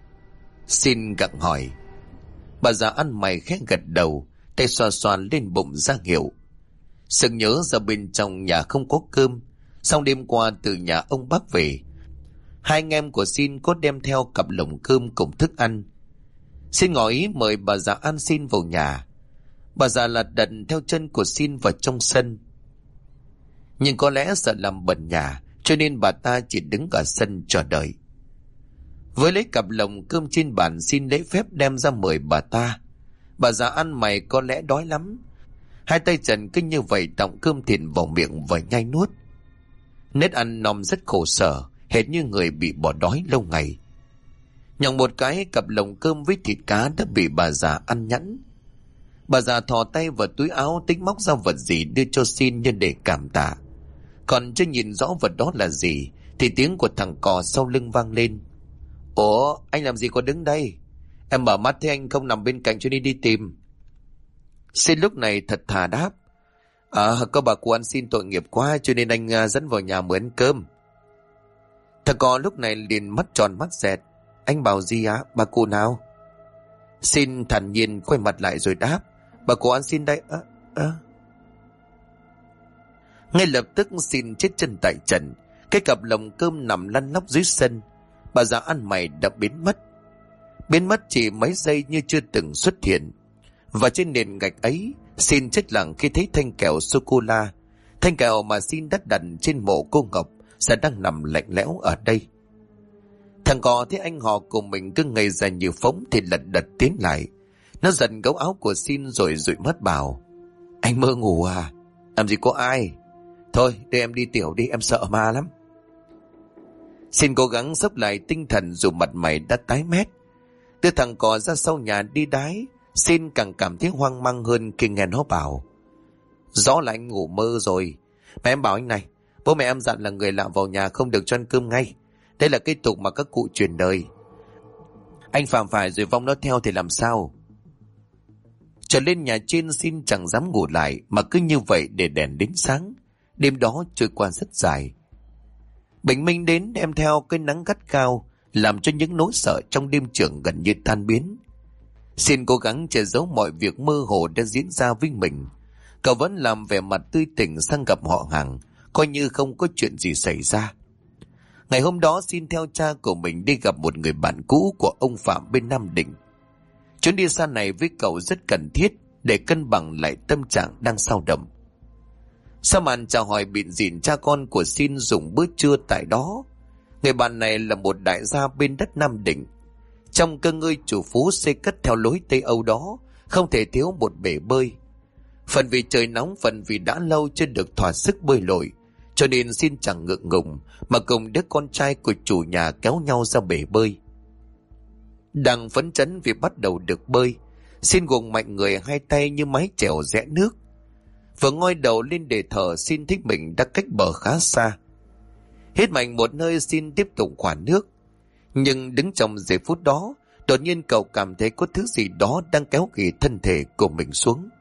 Xin gặng hỏi. Bà già ăn mày khẽ gật đầu, tay xoa xoa lên bụng ra hiệu. Sực nhớ ra bên trong nhà không có cơm, xong đêm qua từ nhà ông bác về, hai anh em của Xin có đem theo cặp lồng cơm cùng thức ăn. Xin ngỏ ý mời bà già ăn xin vào nhà. Bà già lật đật theo chân của Xin vào trong sân, nhưng có lẽ sợ làm bẩn nhà, cho nên bà ta chỉ đứng ở sân chờ đợi. Với lấy cặp lồng cơm trên bàn, Xin lễ phép đem ra mời bà ta. Bà già ăn mày có lẽ đói lắm, hai tay trần kinh như vậy tọng cơm thịt vào miệng và nhai nuốt. Nết ăn nom rất khổ sở, hệt như người bị bỏ đói lâu ngày. Nhòng một cái, cặp lồng cơm với thịt cá đã bị bà già ăn nhẵn. Bà già thò tay vào túi áo tính móc ra vật gì đưa cho Xin như để cảm tạ. Còn chưa nhìn rõ vật đó là gì thì tiếng của thằng Cò sau lưng vang lên. Ủa, anh làm gì có đứng đây? Em mở mắt thấy anh không nằm bên cạnh cho nên đi tìm. Xin lúc này thật thà đáp. Có bà cụ ăn xin tội nghiệp quá cho nên anh dẫn vào nhà mời ăn cơm. Thằng Cò lúc này liền mắt tròn mắt dẹt. Anh bảo gì á? Bà cụ nào? Xin thản nhiên quay mặt lại rồi đáp. Bà cụ ăn xin đây. Ngay lập tức Xin chết chân tại trần. Cái cặp lồng cơm nằm lăn lóc dưới sân. Bà già ăn mày đã biến mất. Biến mất chỉ mấy giây như chưa từng xuất hiện. Và trên nền gạch ấy, Xin chết lặng khi thấy thanh kẹo sô-cô-la, thanh kẹo mà Xin đã đặt trên mộ cô Ngọc sẽ đang nằm lạnh lẽo ở đây. Thằng Cò thấy anh họ cùng mình cứ ngây ra như phóng thì lật đật tiến lại. Nó giật gấu áo của Xin rồi dụi mắt bảo. Anh mơ ngủ à? Làm gì có ai? Thôi để em đi tiểu đi, em sợ ma lắm. Xin cố gắng xốc lại tinh thần dù mặt mày đã tái mét. Đưa thằng Cò ra sau nhà đi đái. Xin càng cảm thấy hoang mang hơn khi nghe nó bảo. Rõ là anh ngủ mơ rồi. Mà em bảo anh này, bố mẹ em dặn là người lạ vào nhà không được cho ăn cơm ngay. Đây là cái tục mà các cụ truyền đời. Anh phạm phải rồi vong nó theo thì làm sao? Trở lên nhà trên, Xin chẳng dám ngủ lại mà cứ như vậy để đèn đến sáng. Đêm đó trôi qua rất dài. Bình minh đến đem theo cái nắng gắt cao, làm cho những nỗi sợ trong đêm trường gần như tan biến. Xin cố gắng che giấu mọi việc mơ hồ đã diễn ra với mình. Cậu vẫn làm vẻ mặt tươi tỉnh sang gặp họ hàng, coi như không có chuyện gì xảy ra. Ngày hôm đó Xin theo cha của mình đi gặp một người bạn cũ của ông Phạm bên Nam Định. Chuyến đi xa này với cậu rất cần thiết để cân bằng lại tâm trạng đang xao động. Sau màn chào hỏi bịn rỉn, cha con của Xin dùng bữa trưa tại đó. Người bạn này là một đại gia bên đất Nam Định. Trong cơ ngơi chủ phú xây cất theo lối Tây Âu đó, không thể thiếu một bể bơi. Phần vì trời nóng, phần vì đã lâu chưa được thỏa sức bơi lội, cho nên Xin chẳng ngượng ngùng mà cùng đứa con trai của chủ nhà kéo nhau ra bể bơi. Đang phấn chấn vì bắt đầu được bơi, Xin gồng mạnh người, hai tay như mái chèo rẽ nước. Vừa ngoi đầu lên để thở, Xin thích mình đã cách bờ khá xa. Hít mạnh một hơi, Xin tiếp tục khoản nước. Nhưng đứng trong giây phút đó, đột nhiên cậu cảm thấy có thứ gì đó đang kéo ghì thân thể của mình xuống.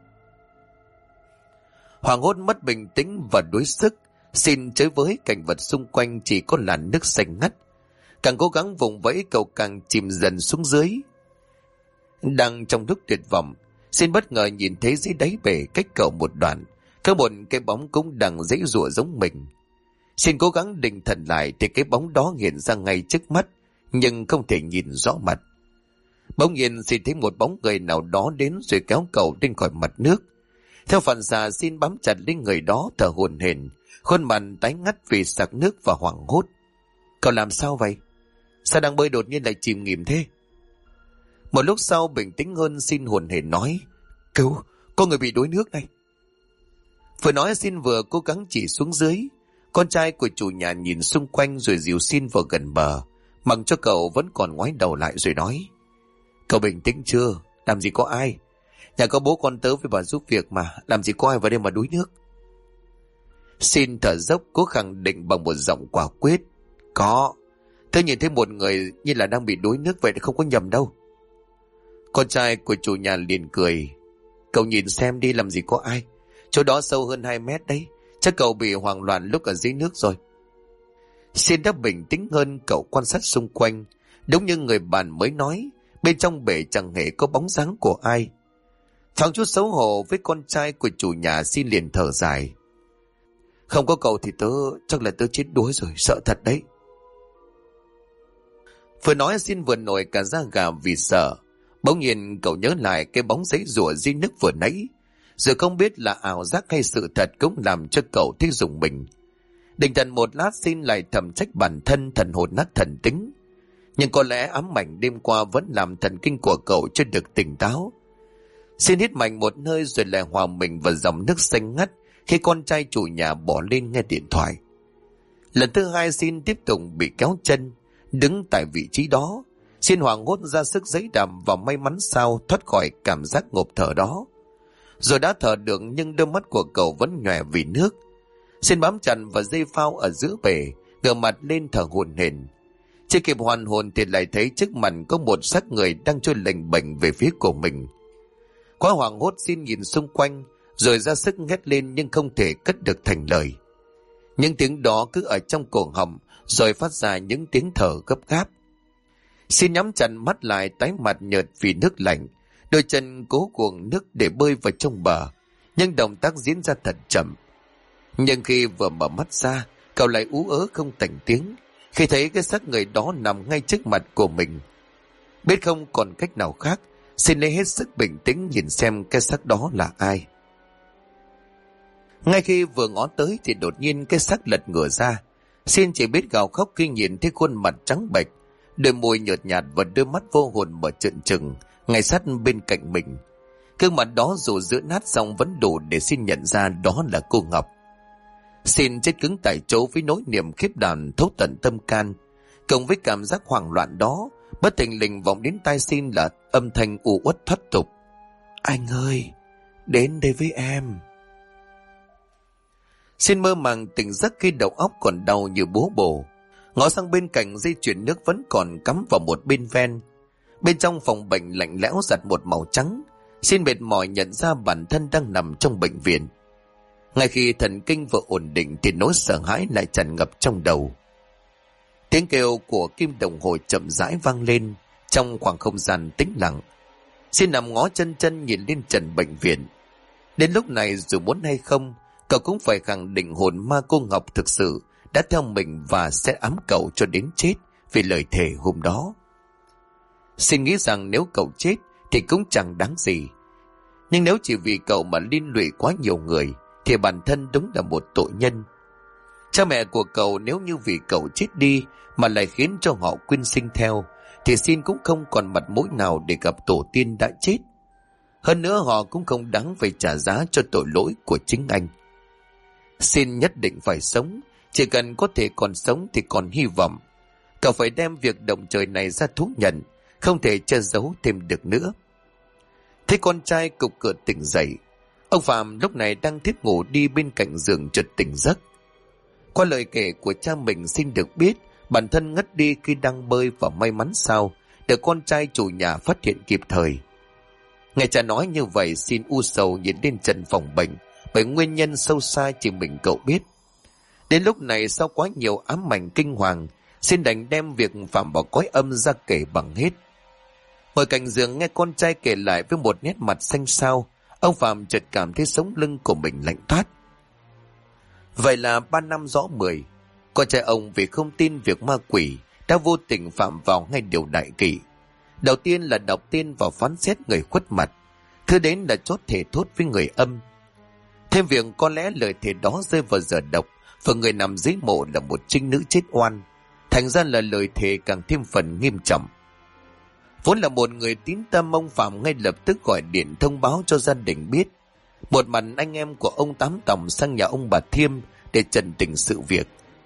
Hoảng hốt, mất bình tĩnh và đuối sức, Xin chới với cảnh vật xung quanh chỉ có làn nước xanh ngắt. Càng cố gắng vùng vẫy, cậu càng chìm dần xuống dưới. Đang trong lúc tuyệt vọng, Xin bất ngờ nhìn thấy dưới đáy bể cách cậu một đoạn, có một cái bóng cũng đang giãy giụa giống mình. Xin cố gắng định thần lại thì cái bóng đó hiện ra ngay trước mắt, nhưng không thể nhìn rõ mặt. Bỗng nhiên Xin thấy một bóng người nào đó đến rồi kéo cậu lên khỏi mặt nước. Theo phản xạ, Xin bám chặt lên người đó thở hổn hển, khuôn mặt tái ngắt vì sặc nước và hoảng hốt. Cậu làm sao vậy? Sao đang bơi đột nhiên lại chìm nghỉm thế? Một lúc sau bình tĩnh hơn, Xin hổn hển nói: Cứu, có người bị đuối nước này. Vừa nói Xin vừa cố gắng chỉ xuống dưới. Con trai của chủ nhà nhìn xung quanh rồi dìu Xin vào gần bờ, mặc cho cậu vẫn còn ngoái đầu lại rồi nói: Cậu bình tĩnh chưa? Làm gì có ai? Nhà có bố con tớ với bà giúp việc mà, làm gì có ai vào đây mà đuối nước. Xin thở dốc, cố khẳng định bằng một giọng quả quyết: Có, tớ nhìn thấy một người như là đang bị đuối nước vậy, không có nhầm đâu. Con trai của chủ nhà liền cười: Cậu nhìn xem đi, làm gì có ai. Chỗ đó sâu hơn 2 mét đấy, chắc cậu bị hoảng loạn lúc ở dưới nước rồi. Xin đã bình tĩnh hơn, cậu quan sát xung quanh. Đúng như người bạn mới nói, bên trong bể chẳng hề có bóng dáng của ai. Thoáng chút xấu hổ với con trai của chủ nhà, Xin liền thở dài: Không có cậu thì chắc là tớ chết đuối rồi, sợ thật đấy. Vừa nói Xin vừa nổi cả da gà vì sợ. Bỗng nhiên cậu nhớ lại cái bóng giấy rùa dưới nước vừa nãy, giờ không biết là ảo giác hay sự thật cũng làm cho cậu thấy rùng mình. Định thần một lát, Xin lại thầm trách bản thân thần hồn nát thần tính. Nhưng có lẽ ám ảnh đêm qua vẫn làm thần kinh của cậu chưa được tỉnh táo. Xin hít mạnh một hơi rồi lại hòa mình vào dòng nước xanh ngắt khi con trai chủ nhà bỏ lên nghe điện thoại. Lần thứ hai Xin tiếp tục bị kéo chân. Đứng tại vị trí đó, Xin hoảng hốt ra sức giãy đầm và may mắn sao thoát khỏi cảm giác ngộp thở đó. Rồi đã thở được nhưng đôi mắt của cậu vẫn nhòe vì nước. Xin bám chặt vào dây phao ở giữa bể, ngửa mặt lên thở hổn hển. Chưa kịp hoàn hồn thì lại thấy trước mặt có một xác người đang trôi lềnh bềnh về phía của mình. Quá hoảng hốt, Xin nhìn xung quanh rồi ra sức hét lên nhưng không thể cất được thành lời. Những tiếng đó cứ ở trong cổ họng rồi phát ra những tiếng thở gấp gáp. Xin nhắm chặt mắt lại, tái mặt nhợt vì nước lạnh, đôi chân cố cuồng nước để bơi vào trong bờ, nhưng động tác diễn ra thật chậm. Nhưng khi vừa mở mắt ra, cậu lại ú ớ không thành tiếng khi thấy cái xác người đó nằm ngay trước mặt của mình. Biết không còn cách nào khác, Xin lấy hết sức bình tĩnh nhìn xem cái xác đó là ai. Ngay khi vừa ngó tới thì đột nhiên cái xác lật ngửa ra. Xin chỉ biết gào khóc khi nhìn thấy khuôn mặt trắng bệch, đôi môi nhợt nhạt và đôi mắt vô hồn mở trợn trừng ngay sát bên cạnh mình. Gương mặt đó dù giữa nát xong vẫn đủ để Xin nhận ra đó là cô Ngọc. Xin chết cứng tại chỗ với nỗi niềm khiếp đảm thấu tận tâm can, cộng với cảm giác hoảng loạn đó, bất thình lình vọng đến tai Xin là âm thanh u uất thoát tục: Anh ơi, đến đây với em. Xin mơ màng tỉnh giấc khi đầu óc còn đau như búa bổ. Ngó sang bên cạnh, dây chuyền nước vẫn còn cắm vào một bên ven. Bên trong phòng bệnh lạnh lẽo giặt một màu trắng. Xin mệt mỏi nhận ra bản thân đang nằm trong bệnh viện. Ngay khi thần kinh vừa ổn định thì nỗi sợ hãi lại tràn ngập trong đầu. Tiếng kêu của kim đồng hồ chậm rãi vang lên trong khoảng không gian tĩnh lặng. Xin nằm ngó chân chân nhìn lên trần bệnh viện. Đến lúc này dù muốn hay không, cậu cũng phải khẳng định hồn ma cô Ngọc thực sự đã theo mình và sẽ ám cậu cho đến chết vì lời thề hôm đó. Xin nghĩ rằng nếu cậu chết thì cũng chẳng đáng gì. Nhưng nếu chỉ vì cậu mà liên lụy quá nhiều người thì bản thân đúng là một tội nhân. Cha mẹ của cậu nếu như vì cậu chết đi mà lại khiến cho họ quyến sinh theo thì Xin cũng không còn mặt mũi nào để gặp tổ tiên đã chết. Hơn nữa họ cũng không đáng phải trả giá cho tội lỗi của chính anh. Xin nhất định phải sống, chỉ cần có thể còn sống thì còn hy vọng. Cậu phải đem việc động trời này ra thú nhận, không thể che giấu thêm được nữa. Thấy con trai cục cửa tỉnh dậy, ông Phạm lúc này đang thiếp ngủ đi bên cạnh giường chợt tỉnh giấc. Qua lời kể của cha mình, Xin được biết bản thân ngất đi khi đang bơi và may mắn sao được con trai chủ nhà phát hiện kịp thời. Nghe cha nói như vậy, Xin u sầu nhìn lên trần phòng bệnh, bởi nguyên nhân sâu xa chỉ mình cậu biết. Đến lúc này sau quá nhiều ám ảnh kinh hoàng, Xin đành đem việc Phạm vào cõi âm ra kể bằng hết. Ngồi cạnh giường nghe con trai kể lại với một nét mặt xanh xao, ông Phạm chợt cảm thấy sống lưng của mình lạnh toát. Vậy là 3 năm rõ 10, con trai ông vì không tin việc ma quỷ đã vô tình phạm vào ngay điều đại kỵ. Đầu tiên là đọc tên vào phán xét người khuất mặt, thứ đến là chốt thể thốt với người âm. Thêm việc có lẽ lời thề đó rơi vào giờ độc và người nằm dưới mộ là một trinh nữ chết oan, thành ra là lời thề càng thêm phần nghiêm trọng. Vốn là một người tín tâm, ông Phạm ngay lập tức gọi điện thông báo cho gia đình biết. Một mặt anh em của ông Tám Tòng sang nhà ông bà Thiêm để trần tình sự việc.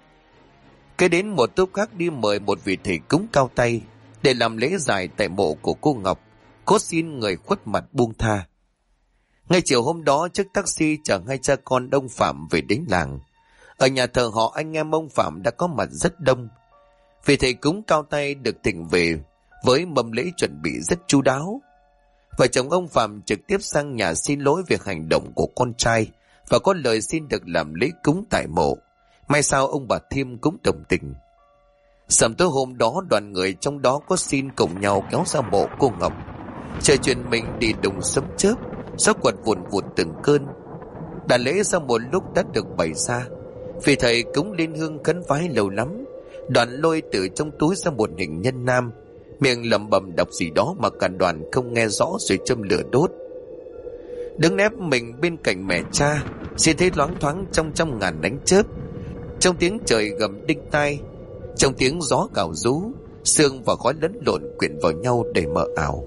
Kế đến một tốp khác đi mời một vị thầy cúng cao tay để làm lễ giải tại mộ của cô Ngọc, cố xin người khuất mặt buông tha. Ngay chiều hôm đó, chiếc taxi chở hai cha con ông Phạm về đến làng. Ở nhà thờ họ, anh em ông Phạm đã có mặt rất đông. Vị thầy cúng cao tay được thỉnh về với mâm lễ chuẩn bị rất chu đáo. Vợ chồng ông Phạm trực tiếp sang nhà xin lỗi về hành động của con trai và có lời xin được làm lễ cúng tại mộ. May sao ông bà Thiêm cũng đồng tình. Sầm tối hôm đó, đoàn người trong đó có Xin cùng nhau kéo ra mộ cô Ngọc. Trời chuyển mình đi đùng sấm chớp, gió quật vùn vụt từng cơn. Đàn lễ sau một lúc đã được bày ra. Vì thầy cúng lên hương khấn vái lâu lắm, đoàn lôi từ trong túi ra một hình nhân nam, miệng lẩm bẩm đọc gì đó mà cả đoàn không nghe rõ rồi châm lửa đốt. Đứng nép mình bên cạnh mẹ cha, Xin thấy loáng thoáng trong ngàn ánh chớp, trong tiếng trời gầm đinh tai, trong tiếng gió gào rú, sương và khói lẫn lộn quyện vào nhau để mờ ảo.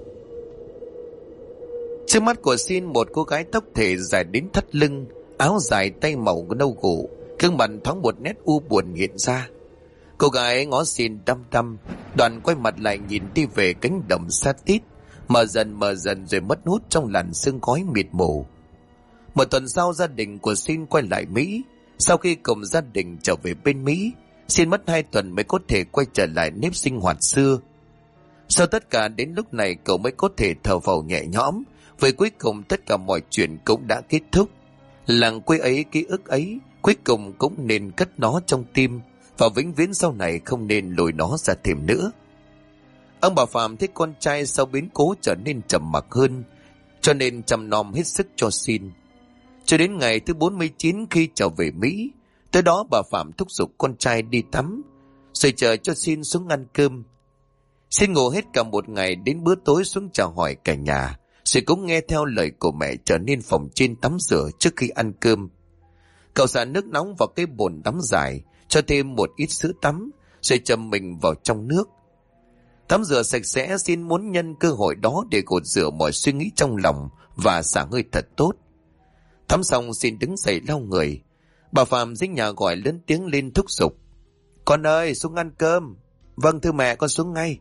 Trước mắt của Xin, một cô gái tóc thể dài đến thắt lưng, áo dài tay màu nâu gỗ, gương mặt thoáng một nét u buồn hiện ra. Cô gái ngó Xin đăm đăm, đoàn quay mặt lại nhìn đi về cánh đồng xa tít, mờ dần rồi mất hút trong làn sương khói mịt mù. Một tuần sau, gia đình của Xin quay lại Mỹ. Sau khi cùng gia đình trở về bên Mỹ, Xin mất 2 tuần mới có thể quay trở lại nếp sinh hoạt xưa. Sau tất cả đến lúc này cậu mới có thể thở phào nhẹ nhõm, vì cuối cùng tất cả mọi chuyện cũng đã kết thúc. Làng quê ấy, ký ức ấy cuối cùng cũng nên cất nó trong tim, và vĩnh viễn sau này không nên lùi nó ra thêm nữa. Ông bà Phạm thấy con trai sau biến cố trở nên trầm mặc hơn, cho nên chăm nom hết sức cho Xin. Cho đến ngày thứ 49 khi trở về Mỹ, tới đó bà Phạm thúc giục con trai đi tắm, rồi chờ cho Xin xuống ăn cơm. Xin ngủ hết cả một ngày, đến bữa tối xuống chào hỏi cả nhà, rồi cũng nghe theo lời của mẹ trở nên phòng trên tắm rửa trước khi ăn cơm. Cậu xả nước nóng vào cái bồn tắm dài, cho thêm một ít sữa tắm, rồi châm mình vào trong nước. Tắm rửa sạch sẽ, Xin muốn nhân cơ hội đó để gột rửa mọi suy nghĩ trong lòng và xả hơi thật tốt. Tắm xong, Xin đứng dậy lau người. Bà Phạm dưới nhà gọi lớn tiếng lên thúc giục: "Con ơi, xuống ăn cơm." "Vâng thưa mẹ, con xuống ngay."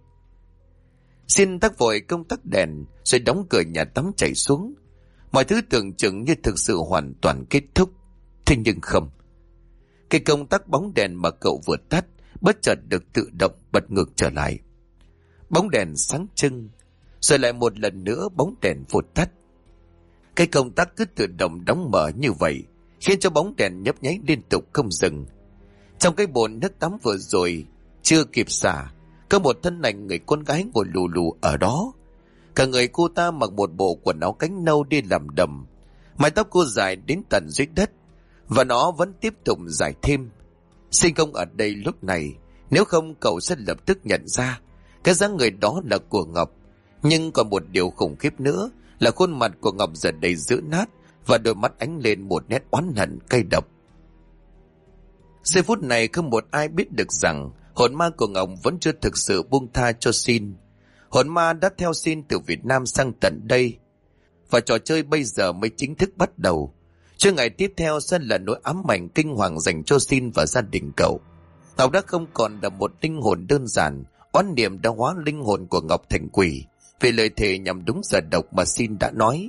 Xin tắt vội công tắc đèn, rồi đóng cửa nhà tắm chạy xuống. Mọi thứ tưởng chừng như thực sự hoàn toàn kết thúc. Thế nhưng không. Cái công tắc bóng đèn mà cậu vừa tắt bất chợt được tự động bật ngược trở lại. Bóng đèn sáng trưng, rồi lại một lần nữa bóng đèn vụt tắt. Cái công tắc cứ tự động đóng mở như vậy, khiến cho bóng đèn nhấp nháy liên tục không dừng. Trong cái bồn nước tắm vừa rồi chưa kịp xả, có một thân ảnh người con gái ngồi lù lù ở đó. Cả người cô ta mặc một bộ quần áo cánh nâu đi làm đầm, mái tóc cô dài đến tận dưới đất, và nó vẫn tiếp tục dài thêm. Xin không ở đây lúc này, nếu không cậu sẽ lập tức nhận ra cái dáng người đó là của Ngọc. Nhưng còn một điều khủng khiếp nữa là khuôn mặt của Ngọc giờ đầy dữ nát và đôi mắt ánh lên một nét oán hận cay độc. Giây phút này không một ai biết được rằng hồn ma của Ngọc vẫn chưa thực sự buông tha cho Sin. Hồn ma đã theo Sin từ Việt Nam sang tận đây, và trò chơi bây giờ mới chính thức bắt đầu. Cho ngày tiếp theo sẽ là nỗi ám ảnh kinh hoàng dành cho Sin và gia đình cậu. Ngọc đã không còn là một linh hồn đơn giản, oán niệm đã hóa linh hồn của Ngọc thành quỷ, vì lời thề nhằm đúng giờ độc mà Sin đã nói.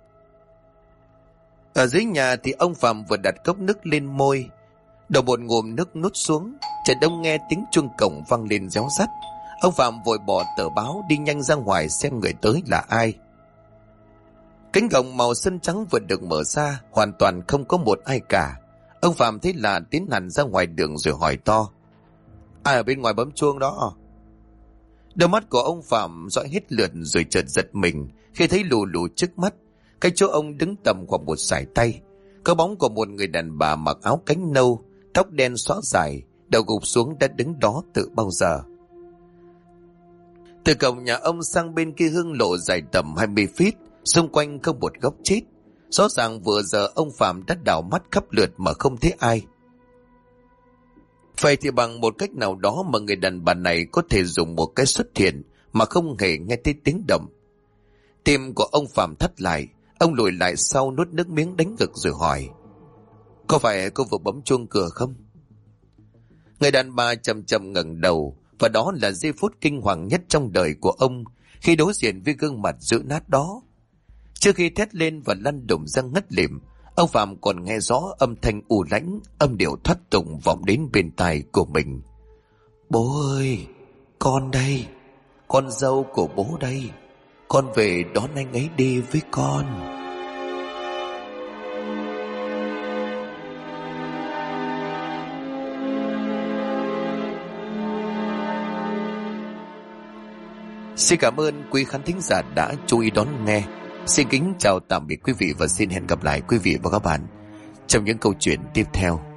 Ở dưới nhà thì ông Phạm vừa đặt cốc nước lên môi, đầu một ngụm nước nuốt xuống, chợt đông nghe tiếng chuông cổng vang lên réo rắt. Ông Phạm vội bỏ tờ báo đi nhanh ra ngoài xem người tới là ai. Cánh cổng màu sơn trắng vừa được mở ra, hoàn toàn không có một ai cả. Ông Phạm thấy lạ tiến hẳn ra ngoài đường rồi hỏi to: "Ai ở bên ngoài bấm chuông đó?" Đôi mắt của ông Phạm dõi hết lượt rồi chợt giật mình khi thấy lù lù trước mắt, cách chỗ ông đứng tầm khoảng một sải tay, có bóng của một người đàn bà mặc áo cánh nâu, tóc đen xõa dài, đầu gục xuống đã đứng đó từ bao giờ. Từ cổng nhà ông sang bên kia hương lộ dài tầm 20 feet, xung quanh không một góc chết. Rõ ràng vừa giờ ông Phạm đã đảo mắt khắp lượt mà không thấy ai. Vậy thì bằng một cách nào đó mà người đàn bà này có thể dùng một cái xuất hiện mà không hề nghe thấy tiếng động. Tim của ông Phạm thắt lại, ông lùi lại sau nuốt nước miếng đánh ngực rồi hỏi: "Có phải cô vừa bấm chuông cửa không?" Người đàn bà chậm chậm ngẩng đầu, và đó là giây phút kinh hoàng nhất trong đời của ông khi đối diện với gương mặt dữ nát đó. Trước khi thét lên và lăn đùng ra ngất lịm, ông Phạm còn nghe rõ âm thanh u lãnh, âm điệu thoát tục vọng đến bên tai của mình: "Bố ơi, con đây, con dâu của bố đây, con về đón anh ấy đi với con." Xin cảm ơn quý khán thính giả đã chú ý đón nghe. Xin kính chào tạm biệt quý vị và xin hẹn gặp lại quý vị và các bạn trong những câu chuyện tiếp theo.